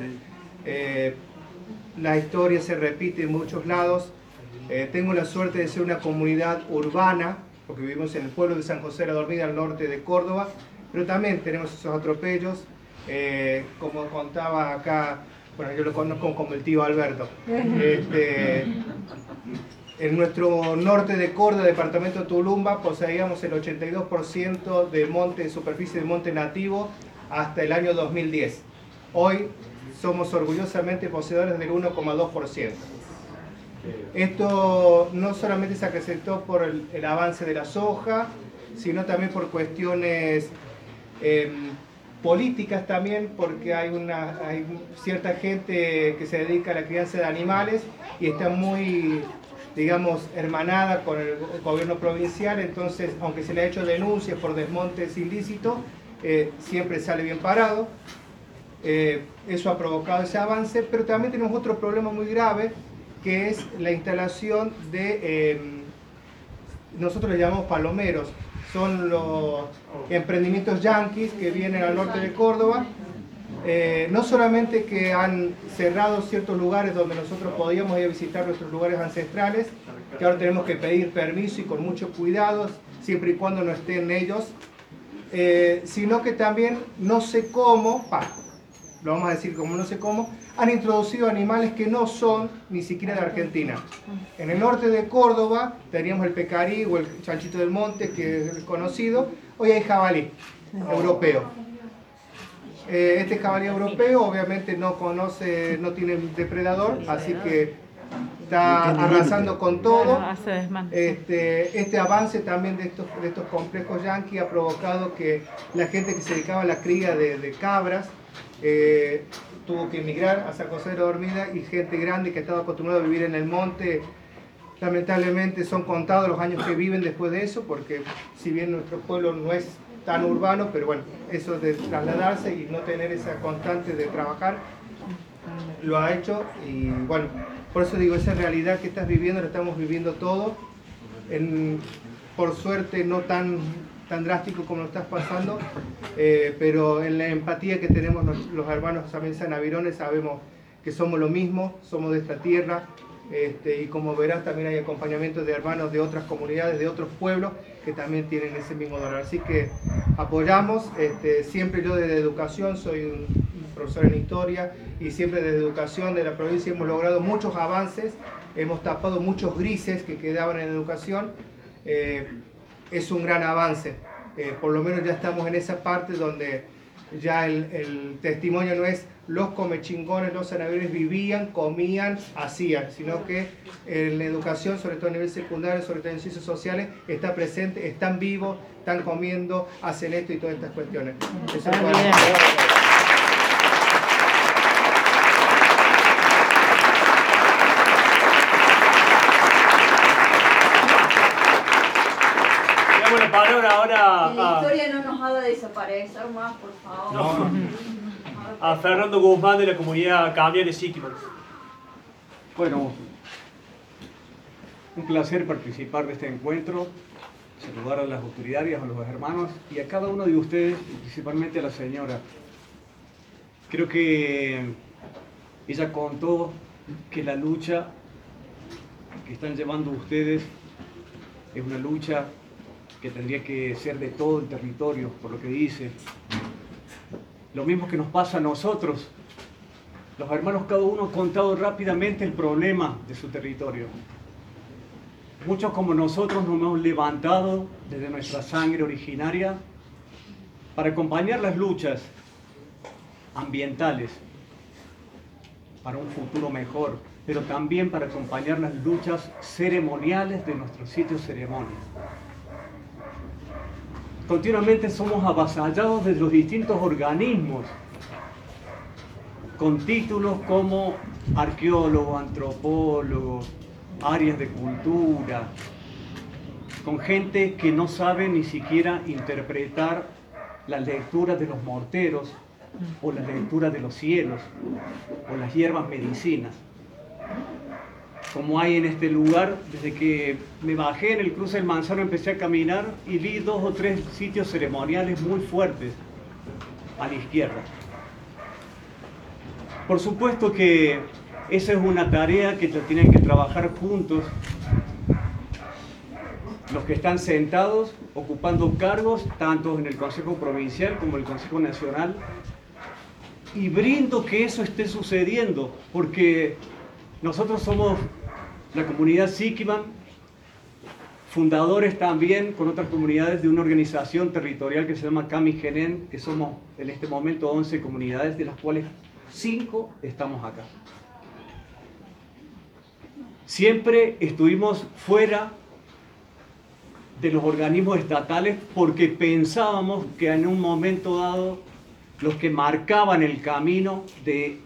la historia se repite en muchos lados. Tengo la suerte de ser una comunidad urbana, porque vivimos en el pueblo de San José de la Dormida, al norte de Córdoba, pero también tenemos esos atropellos, como contaba acá, bueno, yo lo conozco como el tío Alberto. En nuestro norte de Córdoba, departamento de Tulumba, poseíamos el 82% de monte, de superficie de monte nativo hasta el año 2010. Hoy somos orgullosamente poseedores del 1,2%. Esto no solamente se acrecentó por el avance de la soja, sino también por cuestiones políticas también, porque hay cierta gente que se dedica a la crianza de animales y está muy, digamos, hermanada con el gobierno provincial. Entonces, aunque se le ha hecho denuncias por desmontes ilícitos, siempre sale bien parado. Eso ha provocado ese avance, pero también tenemos otro problema muy grave, que es la instalación de, nosotros le llamamos palomeros, son los emprendimientos yanquis que vienen al norte de Córdoba. No solamente que han cerrado ciertos lugares donde nosotros podíamos ir a visitar nuestros lugares ancestrales, que ahora tenemos que pedir permiso y con mucho cuidado, siempre y cuando no estén ellos, sino que también no sé cómo, lo vamos a decir como no sé cómo, han introducido animales que no son ni siquiera de Argentina. En el norte de Córdoba teníamos el pecarí o el chanchito del monte, que es conocido, hoy hay jabalí europeo. Este jabalí europeo obviamente no tiene depredador, así que está arrasando con todo. Este avance también de estos complejos yanqui ha provocado que la gente que se dedicaba a la cría de cabras tuvo que emigrar a San José de la Dormida, y gente grande que estaba acostumbrada a vivir en el monte, lamentablemente son contados los años que viven después de eso, porque si bien nuestro pueblo no es tan urbano, pero bueno, eso de trasladarse y no tener esa constante de trabajar, lo ha hecho. Y bueno, por eso digo, esa realidad que estás viviendo la estamos viviendo todos, por suerte no tan drástico como lo estás pasando, pero en la empatía que tenemos los hermanos también sanavirones, sabemos que somos lo mismo, somos de esta tierra, y como verás también hay acompañamiento de hermanos de otras comunidades, de otros pueblos que también tienen ese mismo dolor. Así que apoyamos, siempre yo desde educación, soy un profesor en historia, y siempre desde educación de la provincia hemos logrado muchos avances, hemos tapado muchos grises que quedaban en educación. Es un gran avance, por lo menos ya estamos en esa parte donde ya el testimonio no es los comechingones, los sanavirones vivían, comían, hacían, sino que en la educación, sobre todo a nivel secundario, sobre todo en ciencias sociales, está presente, están vivos, están comiendo, hacen esto y todas estas cuestiones. Eso es bueno. La palabra ahora La historia no nos haga desaparecer más, por favor. A Fernando Guzmán de la comunidad Cambiar de Siquiman. Bueno, un placer participar de este encuentro, saludar a las autoridades, a los hermanos y a cada uno de ustedes, principalmente a la señora. Creo que ella contó que la lucha que están llevando ustedes es una lucha que tendría que ser de todo el territorio, por lo que dice. Lo mismo que nos pasa a nosotros. Los hermanos, cada uno ha contado rápidamente el problema de su territorio. Muchos como nosotros nos hemos levantado desde nuestra sangre originaria para acompañar las luchas ambientales, para un futuro mejor, pero también para acompañar las luchas ceremoniales de nuestros sitios ceremonias. Continuamente somos avasallados de los distintos organismos con títulos como arqueólogos, antropólogos, áreas de cultura, con gente que no sabe ni siquiera interpretar la lectura de los morteros o la lectura de los cielos o las hierbas medicinas. Como hay en este lugar, desde que me bajé en el cruce del Manzano empecé a caminar y vi 2 o 3 sitios ceremoniales muy fuertes a la izquierda. Por supuesto que esa es una tarea que tienen que trabajar juntos los que están sentados, ocupando cargos, tanto en el Consejo Provincial como en el Consejo Nacional, y brindo que eso esté sucediendo, porque nosotros somos la comunidad Siquiman, fundadores también con otras comunidades de una organización territorial que se llama Cami-Genén, que somos en este momento 11 comunidades, de las cuales 5 estamos acá. Siempre estuvimos fuera de los organismos estatales porque pensábamos que en un momento dado los que marcaban el camino de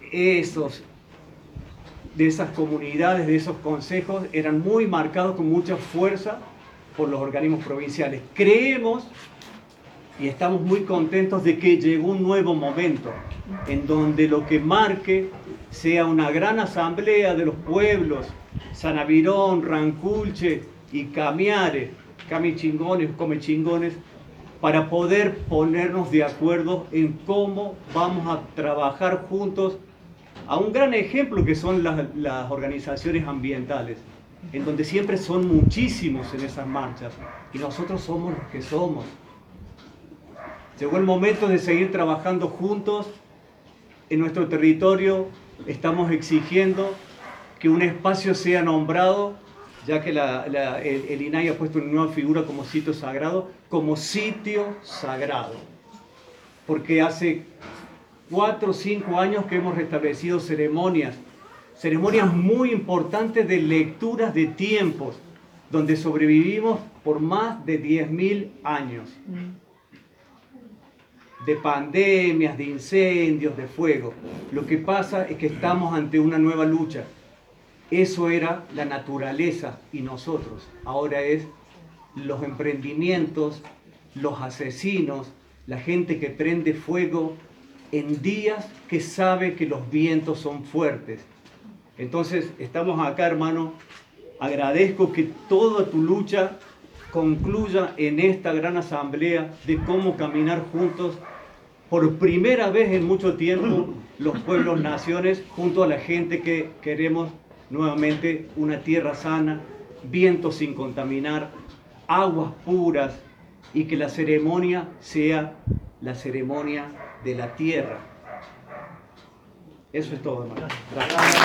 esas comunidades, de esos consejos, eran muy marcados con mucha fuerza por los organismos provinciales. Creemos y estamos muy contentos de que llegó un nuevo momento en donde lo que marque sea una gran asamblea de los pueblos, Sanavirón, Ranculche y Camiare, Camichingones, Comechingones, para poder ponernos de acuerdo en cómo vamos a trabajar juntos a un gran ejemplo que son las organizaciones ambientales. en donde siempre son muchísimos en esas marchas, y nosotros somos los que somos. Llegó el momento de seguir trabajando juntos. En nuestro territorio estamos exigiendo que un espacio sea nombrado, ya que el INAI ha puesto una nueva figura como sitio sagrado, porque hace 4 o 5 años que hemos restablecido ceremonias muy importantes de lecturas de tiempos, donde sobrevivimos por más de 10.000 años. De pandemias, de incendios, de fuego. Lo que pasa es que estamos ante una nueva lucha. Eso era la naturaleza y nosotros. Ahora es los emprendimientos, los asesinos, la gente que prende fuego en días que sabe que los vientos son fuertes. Entonces, estamos acá, hermano. Agradezco que toda tu lucha concluya en esta gran asamblea de cómo caminar juntos por primera vez en mucho tiempo los pueblos, naciones, junto a la gente que queremos nuevamente una tierra sana, vientos sin contaminar, aguas puras, y que la ceremonia sea la ceremonia de la tierra. Eso es todo, hermano. Gracias.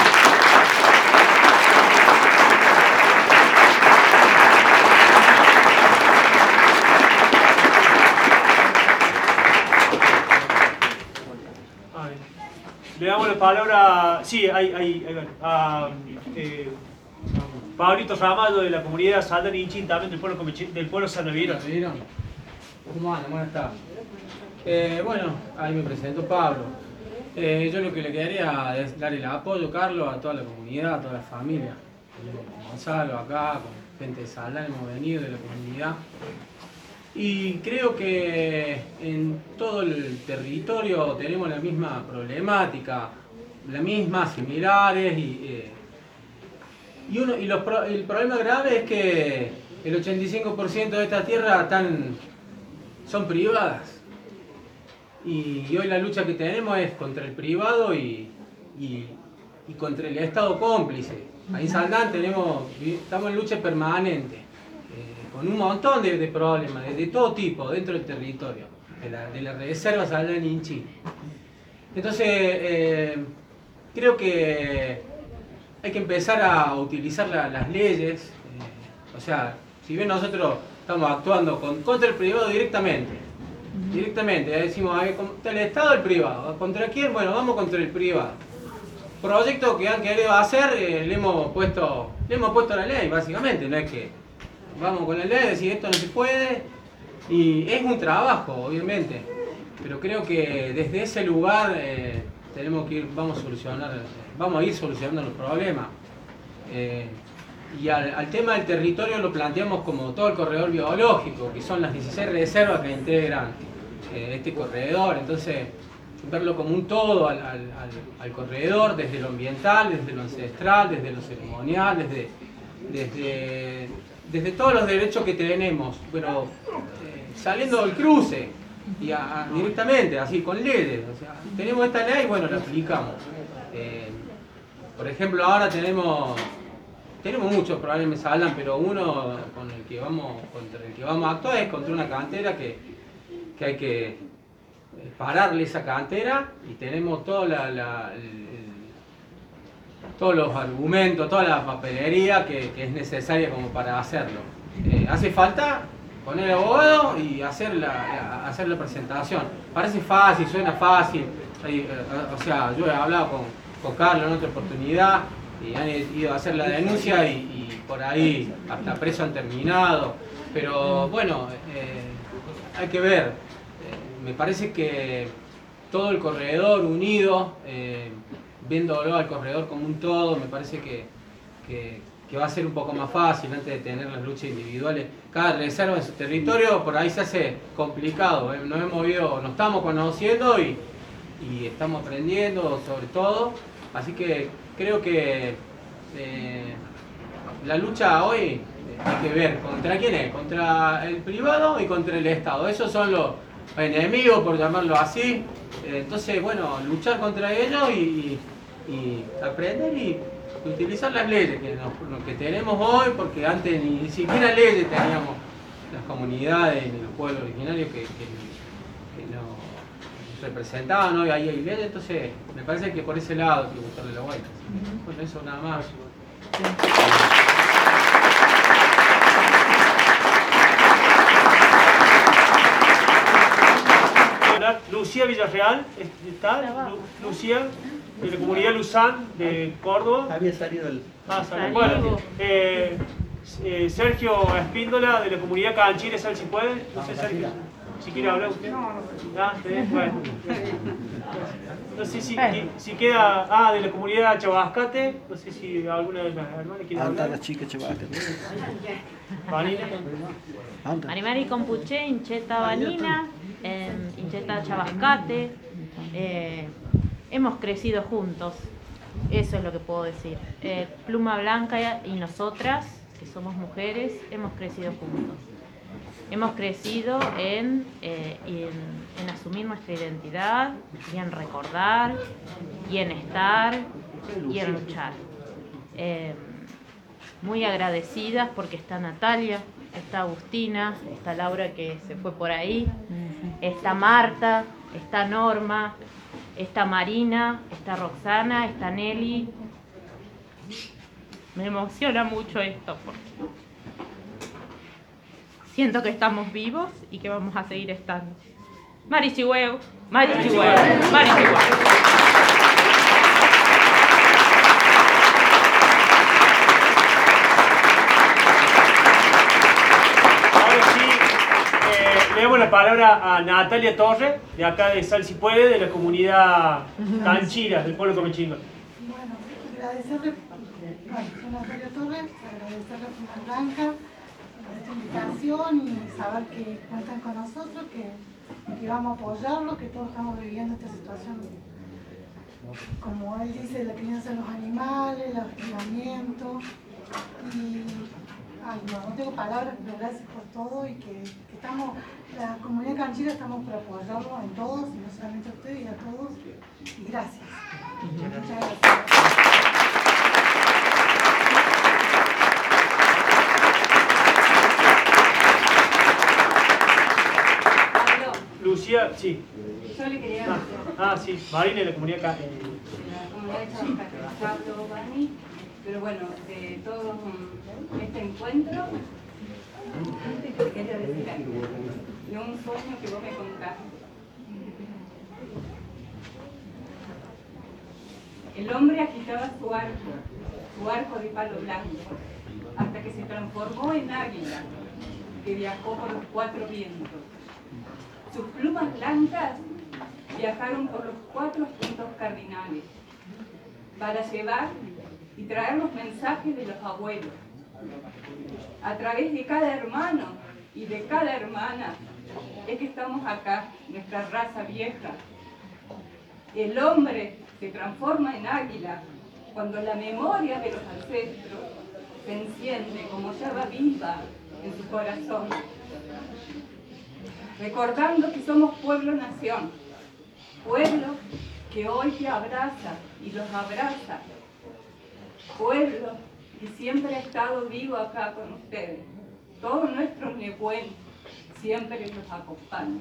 Le damos la palabra, sí, a Pablito Ramallo de la comunidad Saldan Inchin, también del pueblo sanavieros. ¿Cómo andan? Buenas tardes. Bueno, ahí me presento, Pablo. Yo lo que le quería es dar el apoyo, Carlos, a toda la comunidad, a toda la familia. Con Gonzalo acá, con gente de Saldan, hemos venido de la comunidad. Y creo que en todo el territorio tenemos la misma problemática, las mismas similares, el problema grave es que el 85% de estas tierras son privadas. Y hoy la lucha que tenemos es contra el privado y contra el Estado cómplice. Ahí en Saldan estamos en lucha permanente. Con un montón de problemas, de todo tipo, dentro del territorio, de la reserva Saldan Inchin. Entonces, creo que hay que empezar a utilizar las leyes, o sea, si bien nosotros estamos actuando contra el privado directamente, decimos, ¿contra el Estado o el privado? ¿Contra quién? Bueno, vamos contra el privado. Proyectos que han querido hacer, le hemos puesto la ley, básicamente, no es que vamos con la ley, decir esto no se puede, y es un trabajo, obviamente, pero creo que desde ese lugar vamos a ir solucionando los problemas. Y al tema del territorio lo planteamos como todo el corredor biológico, que son las 16 reservas que integran este corredor, entonces verlo como un todo al corredor, desde lo ambiental, desde lo ancestral, desde lo ceremonial, desde todos los derechos que tenemos, pero saliendo del cruce y directamente, así con leyes. O sea, tenemos esta ley, bueno, la aplicamos. Por ejemplo, ahora tenemos muchos problemas, se hablan, pero uno contra el que vamos a actuar es contra una cantera que hay que pararle esa cantera, y tenemos todos los argumentos, toda la papelería que es necesaria como para hacerlo. Hace falta poner el abogado y hacer la presentación. Parece fácil, suena fácil. O sea, yo he hablado con Carlos en otra oportunidad y han ido a hacer la denuncia y por ahí hasta preso han terminado. Pero bueno, hay que ver. Me parece que todo el corredor unido, viéndolo al corredor como un todo, me parece que va a ser un poco más fácil antes de tener las luchas individuales. Cada reserva en su territorio por ahí se hace complicado. Nos estamos conociendo y estamos aprendiendo sobre todo. Así que creo que la lucha hoy hay que ver contra quién es, contra el privado y contra el Estado. Esos son los enemigos, por llamarlo así. Entonces, bueno, luchar contra ellos y aprender utilizar las leyes que tenemos hoy, porque antes ni siquiera leyes teníamos las comunidades ni los pueblos originarios que nos representaban. Hoy ahí hay leyes, entonces me parece que por ese lado hay que buscarle la vuelta. Bueno, eso nada más. Lucía Villarreal, ¿está? Lucía, de la comunidad Luzán de Córdoba. Había salido el... salió. Bueno, Sergio Espíndola, de la comunidad Canchires, ¿sabes si puede? No sé, Sergio, si quiere hablar usted. Bueno. No sé si queda... de la comunidad Chabascate, no sé si alguna de las hermanas quiere hablar. la chica Chabascate. Marimari Compuché, Incheta Vanina, Incheta Chabascate. Hemos crecido juntos, eso es lo que puedo decir. Pluma Blanca y nosotras, que somos mujeres, hemos crecido juntos. Hemos crecido en asumir nuestra identidad, y en recordar, y en estar, y en luchar. Muy agradecidas porque está Natalia, está Agustina, está Laura que se fue por ahí, está Marta, está Norma, está Marina, está Roxana, está Nelly. Me emociona mucho esto porque siento que estamos vivos y que vamos a seguir estando. Marichihueu, Marichihueu, Marichihueu. Le damos la palabra a Natalia Torre, de acá de Sal Si Puede, de la comunidad Canchiras, del pueblo comechingo. Bueno, agradecerle, soy Natalia Torre, agradecerle a Pluma Blanca por esta invitación y saber que cuentan con nosotros, que vamos a apoyarlos, que todos estamos viviendo esta situación, como él dice, la crianza de los animales, el hostigamiento y... no tengo palabras, pero gracias por todo y que estamos, la comunidad canchera estamos para apoyarlo en todos, y no solamente a ustedes y a todos, y gracias. Muchas gracias. Lucía, sí. Yo le quería sí, Marina de la comunidad Canchera. La comunidad Pablo Bani, pero bueno, de todo este encuentro, te quería decir algo, de un sueño que vos me contaste. El hombre agitaba su arco de palo blanco, hasta que se transformó en águila, que viajó por los 4 vientos. Sus plumas blancas viajaron por los 4 puntos cardinales, para llevar y traer los mensajes de los abuelos. A través de cada hermano y de cada hermana es que estamos acá, nuestra raza vieja. El hombre se transforma en águila cuando la memoria de los ancestros se enciende como llama viva en su corazón. Recordando que somos pueblo-nación, pueblo que hoy te abraza y los abraza, pueblo que siempre ha estado vivo acá con ustedes. Todos nuestros Nehuen siempre los acompañan.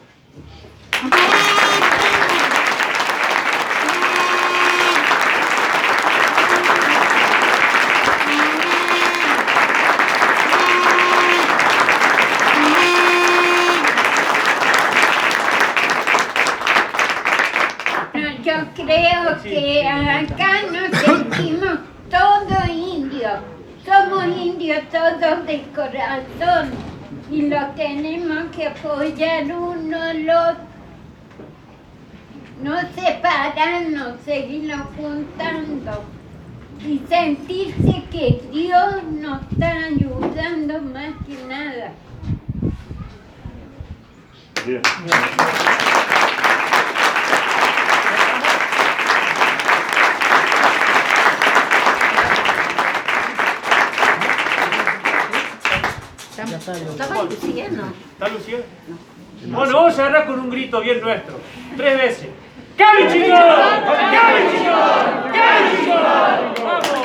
Yo creo que acá nos sentimos todos indios. Somos indios todos de corazón y lo tenemos que apoyar uno al otro. No separarnos, seguirnos juntando y sentirse que Dios nos está ayudando más que nada. Bien. ¿Estaba Lucía, no? ¿Está Lucía? Bueno, vamos a cerrar con un grito bien nuestro. 3 veces. ¡Cami chingón! ¡Cami chingón! ¡Cami chingón! ¡Vamos!